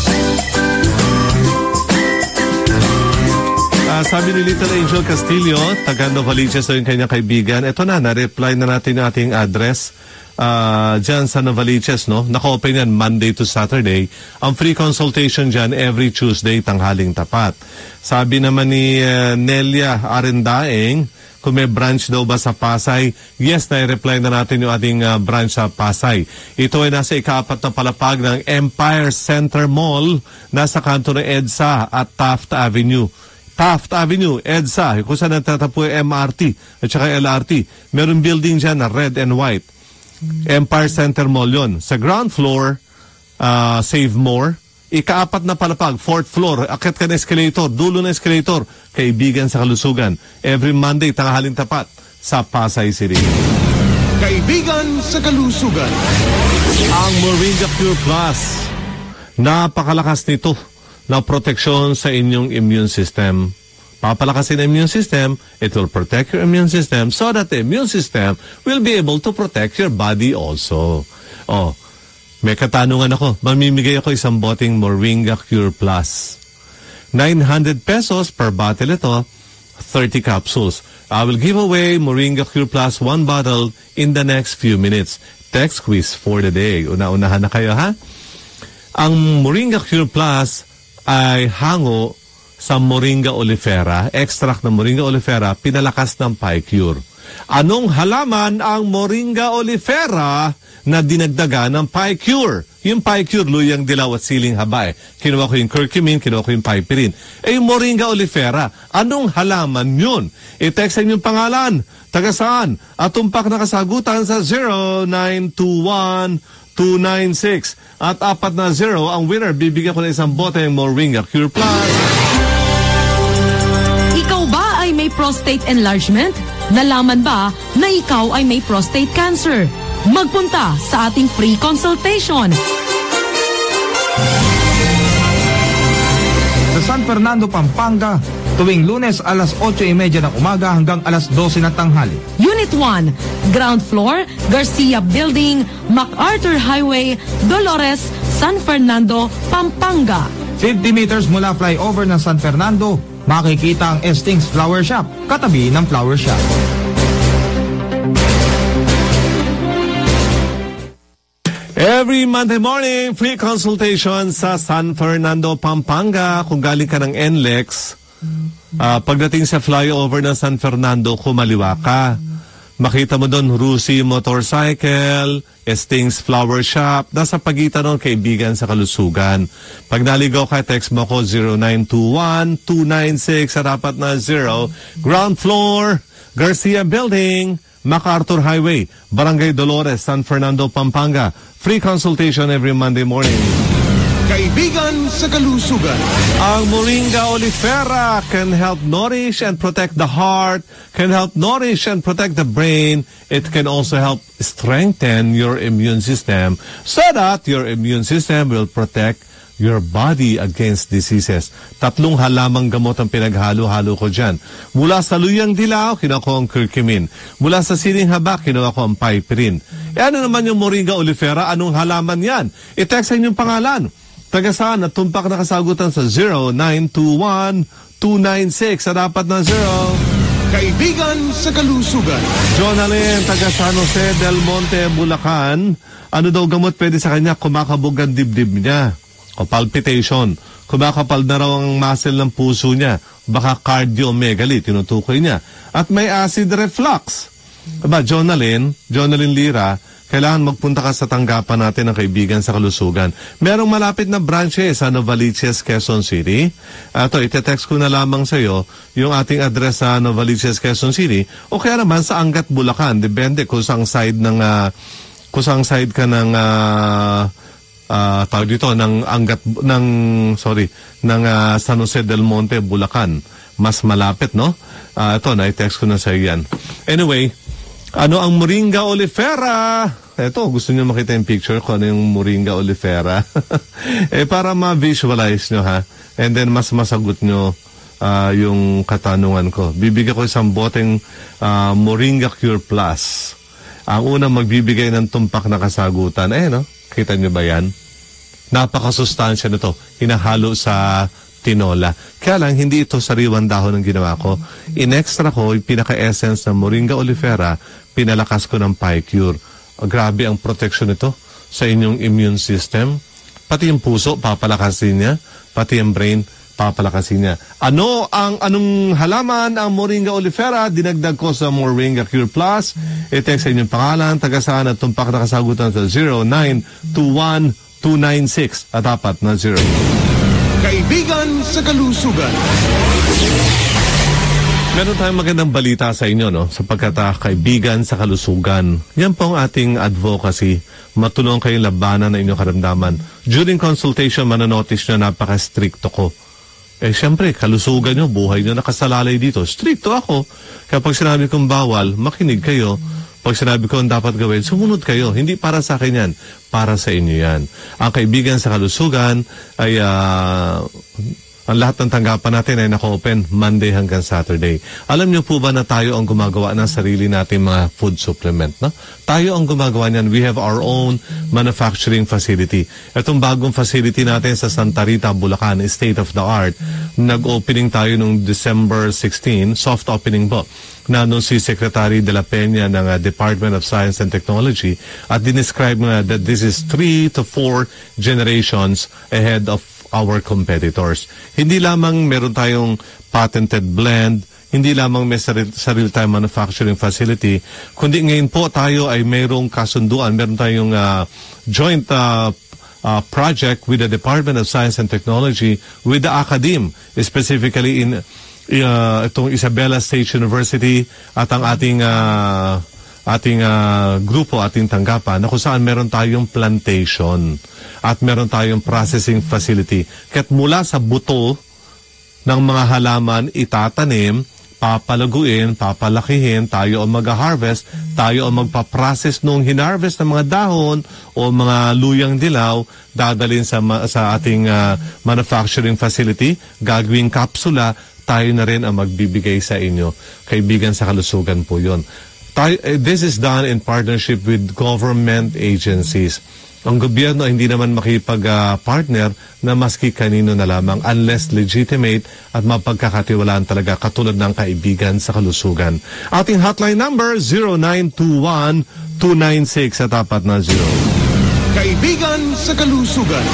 Uh, sabi ni Little Angel Castillo, taga Novaliches o yung kanyang kaibigan. Ito na, na-reply na natin yung ating address. Uh, dyan sa Novaliches, no? Naka-open yan Monday to Saturday. Ang free consultation dyan every Tuesday, tanghaling tapat. Sabi naman ni uh, Nelia Arendaeng, kung may branch daw ba sa Pasay, yes, na-reply na natin yung ating uh, branch sa Pasay. Ito ay nasa ikaapat na palapag ng Empire Center Mall, nasa kanto ng EDSA at Taft Avenue. Taft Avenue, EDSA, kung saan nagtatapo yung M R T at saka L R T. Meron building dyan na red and white. Empire Center Mall yun. Sa ground floor, uh, Save More. Ikaapat na palapag, fourth floor. Akit ka na escalator, dulo na escalator. Kaibigan sa Kalusugan. Every Monday, tanghaling tapat sa Pasay City. Kaibigan sa Kalusugan. Ang Moringa Cure Plus. Napakalakas nito na proteksyon sa inyong immune system. Papalakasin ang immune system, it will protect your immune system so that the immune system will be able to protect your body also. Oh, may katanungan ako. Mamimigay ako isang boteng Moringa Cure Plus. nine hundred pesos per bottle ito, thirty capsules. I will give away Moringa Cure Plus one bottle in the next few minutes. Text quiz for the day. Una-unahan na kayo, ha? Ang Moringa Cure Plus ay hango sa Moringa Oleifera, extract ng Moringa Oleifera, pinalakas ng Pie-Cure. Anong halaman ang Moringa Oleifera na dinagdagan ng Pie-Cure? Yung Pie-Cure, luyang dilaw at siling haba eh. Kinuha ko yung curcumin, kinuha ko yung piperine. Eh, yung Moringa Oleifera, anong halaman yun? I-text yung pangalan, taga saan, at tumpak na kasagutan sa zero nine two one two nine six. At apat na zero, ang winner, bibigyan ko na isang bote ng Moringa Cure Plus. Ikaw ba ay may prostate enlargement? Nalaman ba na ikaw ay may prostate cancer? Magpunta sa ating free consultation. Sa San Fernando, Pampanga, tuwing Lunes alas otso y media ng umaga hanggang alas dose ng tanghali. Unit one, ground floor, Garcia Building, MacArthur Highway, Dolores, San Fernando, Pampanga. fifty meters mula flyover ng San Fernando, makikita ang Estings Flower Shop, katabi ng flower shop. Every Monday morning, free consultation sa San Fernando, Pampanga. Kung galing ka ng N L E X, uh, pagdating sa flyover ng San Fernando, kumaliwa ka. Makita mo doon, Rusi Motorcycle, Estings Flower Shop, nasa pagitan ng Kaibigan sa Kalusugan. Pag naligaw ka, text mo ko zero nine two one two nine six, harapat na zero. Ground floor, Garcia Building, MacArthur Highway, Barangay Dolores, San Fernando, Pampanga. Free consultation every Monday morning. Kaibigan sa Kalusugan. Ang Moringa Oleifera can help nourish and protect the heart, can help nourish and protect the brain. It can also help strengthen your immune system so that your immune system will protect your body against diseases. Tatlong halamang gamot ang pinaghalo-halo ko dyan. Mula sa luyang dilaw, kinuha ko ang curcumin. Mula sa siling haba, kinuha ko ang piperine. E ano naman yung Moringa Oleifera? Anong halaman yan? I-text yung pangalan. Taga saan? At tumpak na kasagutan sa zero nine two one two nine six. Sa dapat na zero. Kaibigan sa Kalusugan. Jonalyn, taga San Jose del Monte, Bulacan. Ano daw gamot pwede sa kanya? Kumakabog ang dibdib niya. O palpitation. Kumakapal na raw ang muscle ng puso niya. Baka cardiomegaly, tinutukoy niya. At may acid reflux. Aba, Jonalyn, Jonalyn Lira, kailangan magpunta ka sa tanggapan natin ng Kaibigan sa Kalusugan. Merong malapit na branch eh, sa Novaliches, Quezon City. Ito, ite-text ko na lamang sa iyo yung ating address sa Novaliches, Quezon City. O kaya naman sa Angat, Bulacan. Depende kung saan side ng, uh, kung saan side ka ng, uh, uh, tawag dito, ng Angat, ng, sorry, ng uh, San Jose del Monte, Bulacan. Mas malapit, no? Uh, ito, na-text ko na sa iyo yan. Anyway, ano ang Moringa Oleifera? Ito, gusto niyo makita yung picture ko, ano yung Moringa Oleifera. eh, para ma-visualize nyo, ha? And then, mas masagot nyo ah, yung katanungan ko. Bibigyan ko isang boteng ah, Moringa Cure Plus. Ang unang magbibigay ng tumpak na kasagutan. Eh, no? Kita nyo ba yan? Napakasustansya nito. Hinahalo sa tinola. Kaya lang, hindi ito sariwang dahon ang ginawa ko. In-extra ko, yung pinaka-essence ng Moringa oleifera, pinalakas ko ng Picure. Oh, grabe ang protection nito sa inyong immune system. Pati yung puso, papalakasin niya. Pati yung brain, papalakasin niya. Ano ang anong halaman ang Moringa oleifera? Dinagdag ko sa Moringa Cure Plus. I-text sa inyong pangalan, tagasaan at tumpak na kasagutan sa zero nine two one two nine six at apat na zero. Kaibigan sa kalusugan. Meron tayong magandang balita sa inyo, no? Sapagkat uh, kaibigan sa kalusugan. Yan po ang ating advocacy. Matulong kayong labanan ng inyong karamdaman. During consultation, mananotice nyo napaka-stricto ko. Eh, syempre, kalusugan nyo, buhay nyo, nakasalalay dito. Stricto ako. Kaya pag sinabi kong bawal, makinig kayo. Pag sinabi ko ang dapat gawin, sumunod kayo. Hindi para sa akin yan. Para sa inyo yan. Ang kaibigan sa kalusugan ay... Uh, ang lahat ng tanggapan natin ay naka-open Monday hanggang Saturday. Alam niyo po ba na tayo ang gumagawa ng sarili natin mga food supplement, no? Tayo ang gumagawa niyan. We have our own manufacturing facility. Itong bagong facility natin sa Santa Rita, Bulacan, state of the art. Nag-opening tayo noong December sixteenth, soft opening po, na nung si Secretary de la Peña ng uh, Department of Science and Technology at dinescribe na that this is three to four generations ahead of our competitors. Hindi lamang meron tayong patented blend, hindi lamang may sarili, sarili tayong manufacturing facility, kundi ngayon po tayo ay mayroong kasunduan, meron tayong uh, joint uh, uh, project with the Department of Science and Technology, with the academe, specifically in uh, itong Isabela State University at ang ating uh, ating uh, grupo, ating tanggapan, na kung saan meron tayong plantation at meron tayong processing facility. Kaya't mula sa buto ng mga halaman itatanim, papalaguin, papalakihin, tayo ang mag-harvest, tayo ang magpa-process nung hinarvest ng mga dahon o mga luyang dilaw, dadalhin sa, sa ating uh, manufacturing facility, gagawing kapsula, tayo na rin ang magbibigay sa inyo. Kaibigan sa kalusugan po yun. Tayo, this is done in partnership with government agencies. Ang gobyerno hindi naman makipag-partner uh, na maski kanino na lamang unless legitimate at mapagkakatiwalaan talaga katulad ng kaibigan sa kalusugan. Ating hotline number zero nine two one two nine six at apat na zero. Kaibigan sa kalusugan.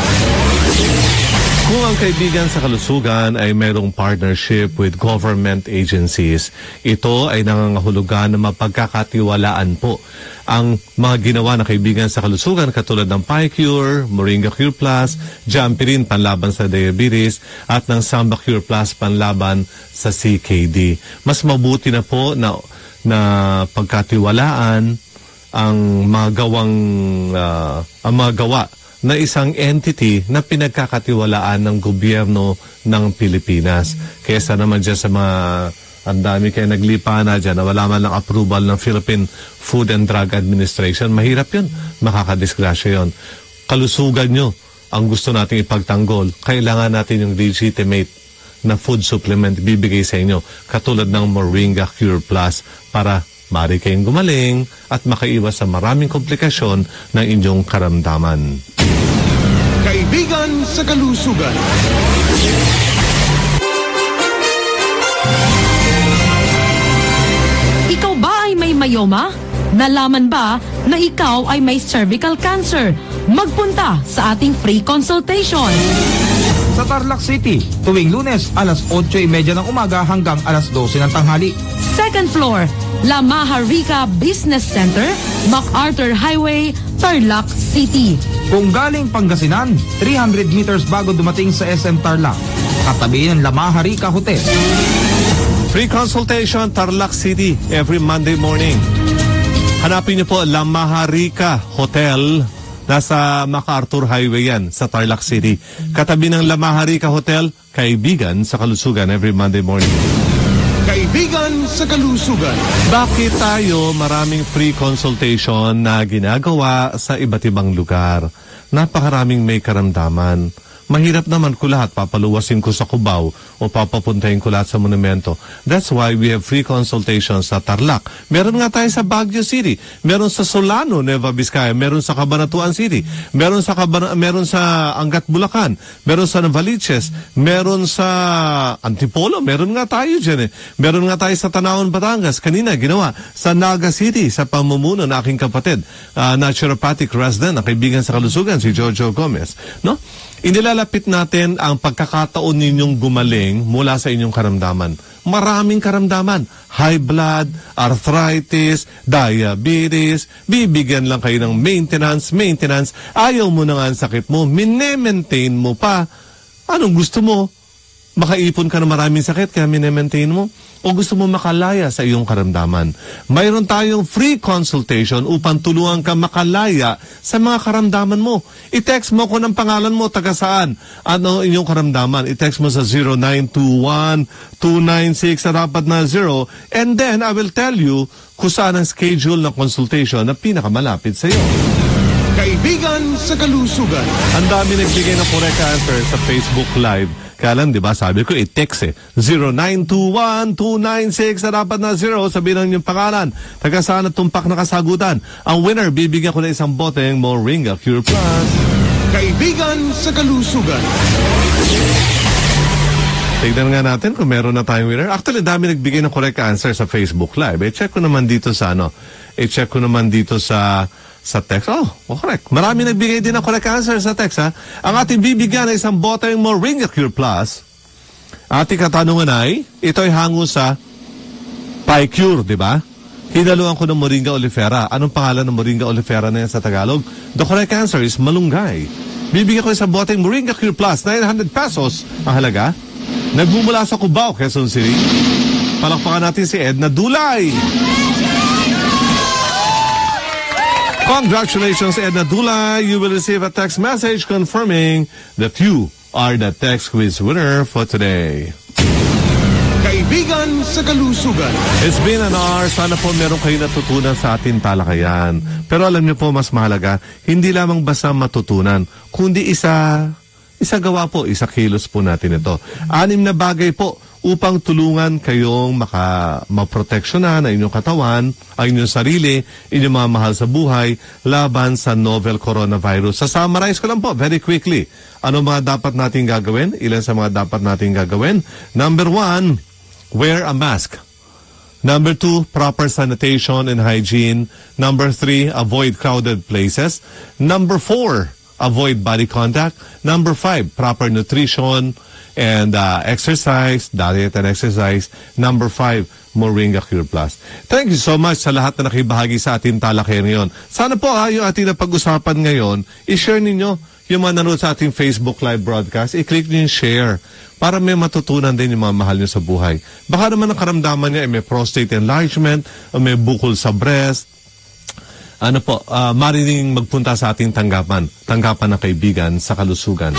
Kung ang kaibigan sa kalusugan ay mayroong partnership with government agencies, ito ay nangangahulugan na mapagkakatiwalaan po ang mga ginawa ng kaibigan sa kalusugan katulad ng Picure, Moringa Cure Plus, Jampirin panlaban sa diabetes at ng Samba Cure Plus panlaban sa C K D. Mas mabuti na po na, na pagkatiwalaan ang mga gawang uh, ang mga gawa na isang entity na pinagkakatiwalaan ng gobyerno ng Pilipinas. Kesa naman dyan sa mga ang dami kayo naglipa na dyan na wala man lang approval ng Philippine Food and Drug Administration. Mahirap yun. Makakadisgrasya yun. Kalusugan nyo ang gusto nating ipagtanggol. Kailangan natin yung legitimate na food supplement bibigay sa inyo. Katulad ng Moringa Cure Plus para mari kayong gumaling at makaiwas sa maraming komplikasyon ng inyong karamdaman. Kaibigan sa kalusugan. Ikaw ba ay may mayoma? Nalaman ba na ikaw ay may cervical cancer? Magpunta sa ating free consultation. Sa Tarlac City, tuwing Lunes, alas otso trenta ng umaga hanggang alas dose ng tanghali. Second floor, La Maharica Business Center, MacArthur Highway, Tarlac City. Kung galing Pangasinan, three hundred meters bago dumating sa S M Tarlac, katabi ng La Maharica Hotel. Free consultation, Tarlac City, every Monday morning. Hanapin niyo po La Maharica Hotel. Nasa MacArthur Highway yan, sa Tarlac City. Katabi ng La Maharica Hotel, kaibigan sa kalusugan every Monday morning. Kaibigan sa kalusugan. Bakit tayo maraming free consultation na ginagawa sa iba't ibang lugar? Napakaraming may karamdaman. Mahirap naman ko lahat, papaluwasin ko sa Cubao o papapuntahin ko lahat sa monumento. That's why we have free consultations sa Tarlac. Meron nga tayo sa Baguio City, meron sa Solano, Nueva Vizcaya, meron sa Cabanatuan City, meron sa Caban meron sa Angat, Bulacan, meron sa Novaliches, meron sa Antipolo, meron nga tayo dyan eh. Meron nga tayo sa Tanawan, Batangas, kanina ginawa sa Naga City, sa pamumuno ng aking kapatid, uh, naturopathic resident, ang kaibigan sa kalusugan, si Jojo Gomez. No? Inilalapit natin ang pagkakataon ninyong gumaling mula sa inyong karamdaman. Maraming karamdaman. High blood, arthritis, diabetes, bibigyan lang kayo ng maintenance, maintenance. Ayaw mo na nga ang sakit mo, mine-maintain mo pa. Anong gusto mo? Makaipon ka na maraming sakit kaya mine-maintain mo? O gusto mo makalaya sa iyong karamdaman? Mayroon tayong free consultation upang tulungan ka makalaya sa mga karamdaman mo. I-text mo ko ng pangalan mo, taga saan, ano inyong karamdaman. I-text mo sa zero nine two one two nine six sa dapat na zero, and then I will tell you kung saan ang schedule ng consultation na pinakamalapit sa iyo. Kaibigan sa kalusugan. Ang dami nagbigay ng correct answer sa Facebook Live. Kaya lang, di ba, sabi ko, i-text eh. zero nine two one two nine six sa dapat na zero. Sabihin lang yung pangalan. Taga saan at tumpak na kasagutan. Ang winner, bibigyan ko na isang boteng Moringa Cure Plus. Kaibigan sa kalusugan. Tignan nga natin kung meron na tayong winner. Actually, dami nagbigay ng correct answer sa Facebook Live. I-check ko naman dito sa ano. I-check ko naman dito sa sa text. Oh, oh, correct. Marami nagbigay din ng correct answer sa text, ha? Ang ating bibigyan ay isang boteng Moringa Cure Plus. Ating katanungan ay, ito ay hango sa Picure, di ba? Hinaluan ko ng Moringa Oleifera. Anong pangalan ng Moringa Oleifera na yan sa Tagalog? The correct answer is malunggay. Bibigyan ko isang boteng Moringa Cure Plus, nine hundred pesos ang halaga. Nagmumula sa Cubao, Quezon City. Palakpakan natin si Edna Dulay. Congratulations, Edna Dulay. You will receive a text message confirming that you are the text quiz winner for today. Kaibigan sa kalusugan. It's been an hour. Sana po meron kayo natutunan sa ating talakayan. Pero alam niyo po, mas mahalaga, hindi lamang basta matutunan, kundi isa, isa gawa po, isa kilos po natin ito. Anim na bagay po upang tulungan kayong maka, maproteksyonan ang inyong katawan, ang inyong sarili, inyong mga mahal sa buhay, laban sa novel coronavirus. Sa-summarize ko lang po, very quickly. Ano mga dapat natin gagawin? Ilan sa mga dapat natin gagawin? Number one, wear a mask. Number two, proper sanitation and hygiene. Number three, avoid crowded places. Number four, avoid body contact. Number five, proper nutrition and uh, exercise, diet and exercise. Number five, Moringa Cure Plus. Thank you so much sa lahat na nakibahagi sa ating talakayan ngayon. Sana po ha, yung ating napag-usapan ngayon, i-share ninyo yung mga nanood sa ating Facebook Live broadcast. I-click nyo yung share para may matutunan din yung mga mahal nyo sa buhay. Baka naman ang karamdaman niya ay may prostate enlargement, o may bukol sa breast. Ano po, uh, marining magpunta sa ating tanggapan. Tanggapan ng kaibigan sa kalusugan.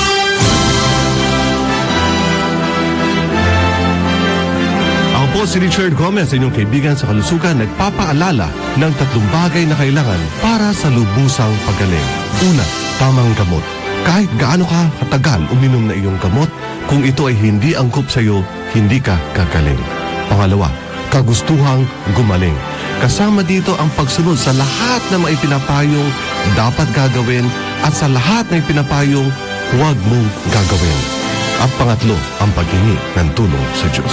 Po si Richard Gomez, inyong kaibigan sa kalusugan, nagpapaalala ng tatlong bagay na kailangan para sa lubusang paggaling. Una, tamang gamot. Kahit gaano ka katagal uminom na iyong gamot, kung ito ay hindi angkop sa iyo, hindi ka gagaling. Pangalawa, kagustuhang gumaling. Kasama dito ang pagsunod sa lahat na mga ipinapayong dapat gagawin at sa lahat na ipinapayong huwag mong gagawin. At pangatlo, ang paghingi ng tulong sa Diyos.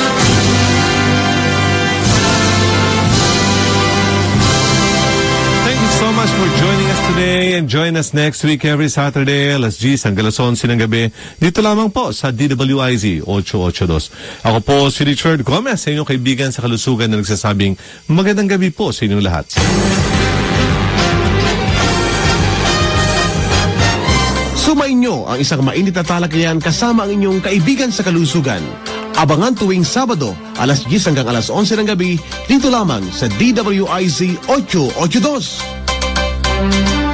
So much for joining us today, and join us next week every Saturday alas diyes hanggang alas onse ng gabi dito lamang po sa D W I Z eight eighty-two. Ako po si Richard Gomez, sa inyong kaibigan sa kalusugan na nagsasabing magandang gabi po sa inyong lahat. Sumainyo ang isang mainit na talakayan kasama ang inyong kaibigan sa kalusugan. Abangan tuwing Sabado, alas diyes hanggang alas onse ng gabi, dito lamang sa D W I Z eight eighty-two.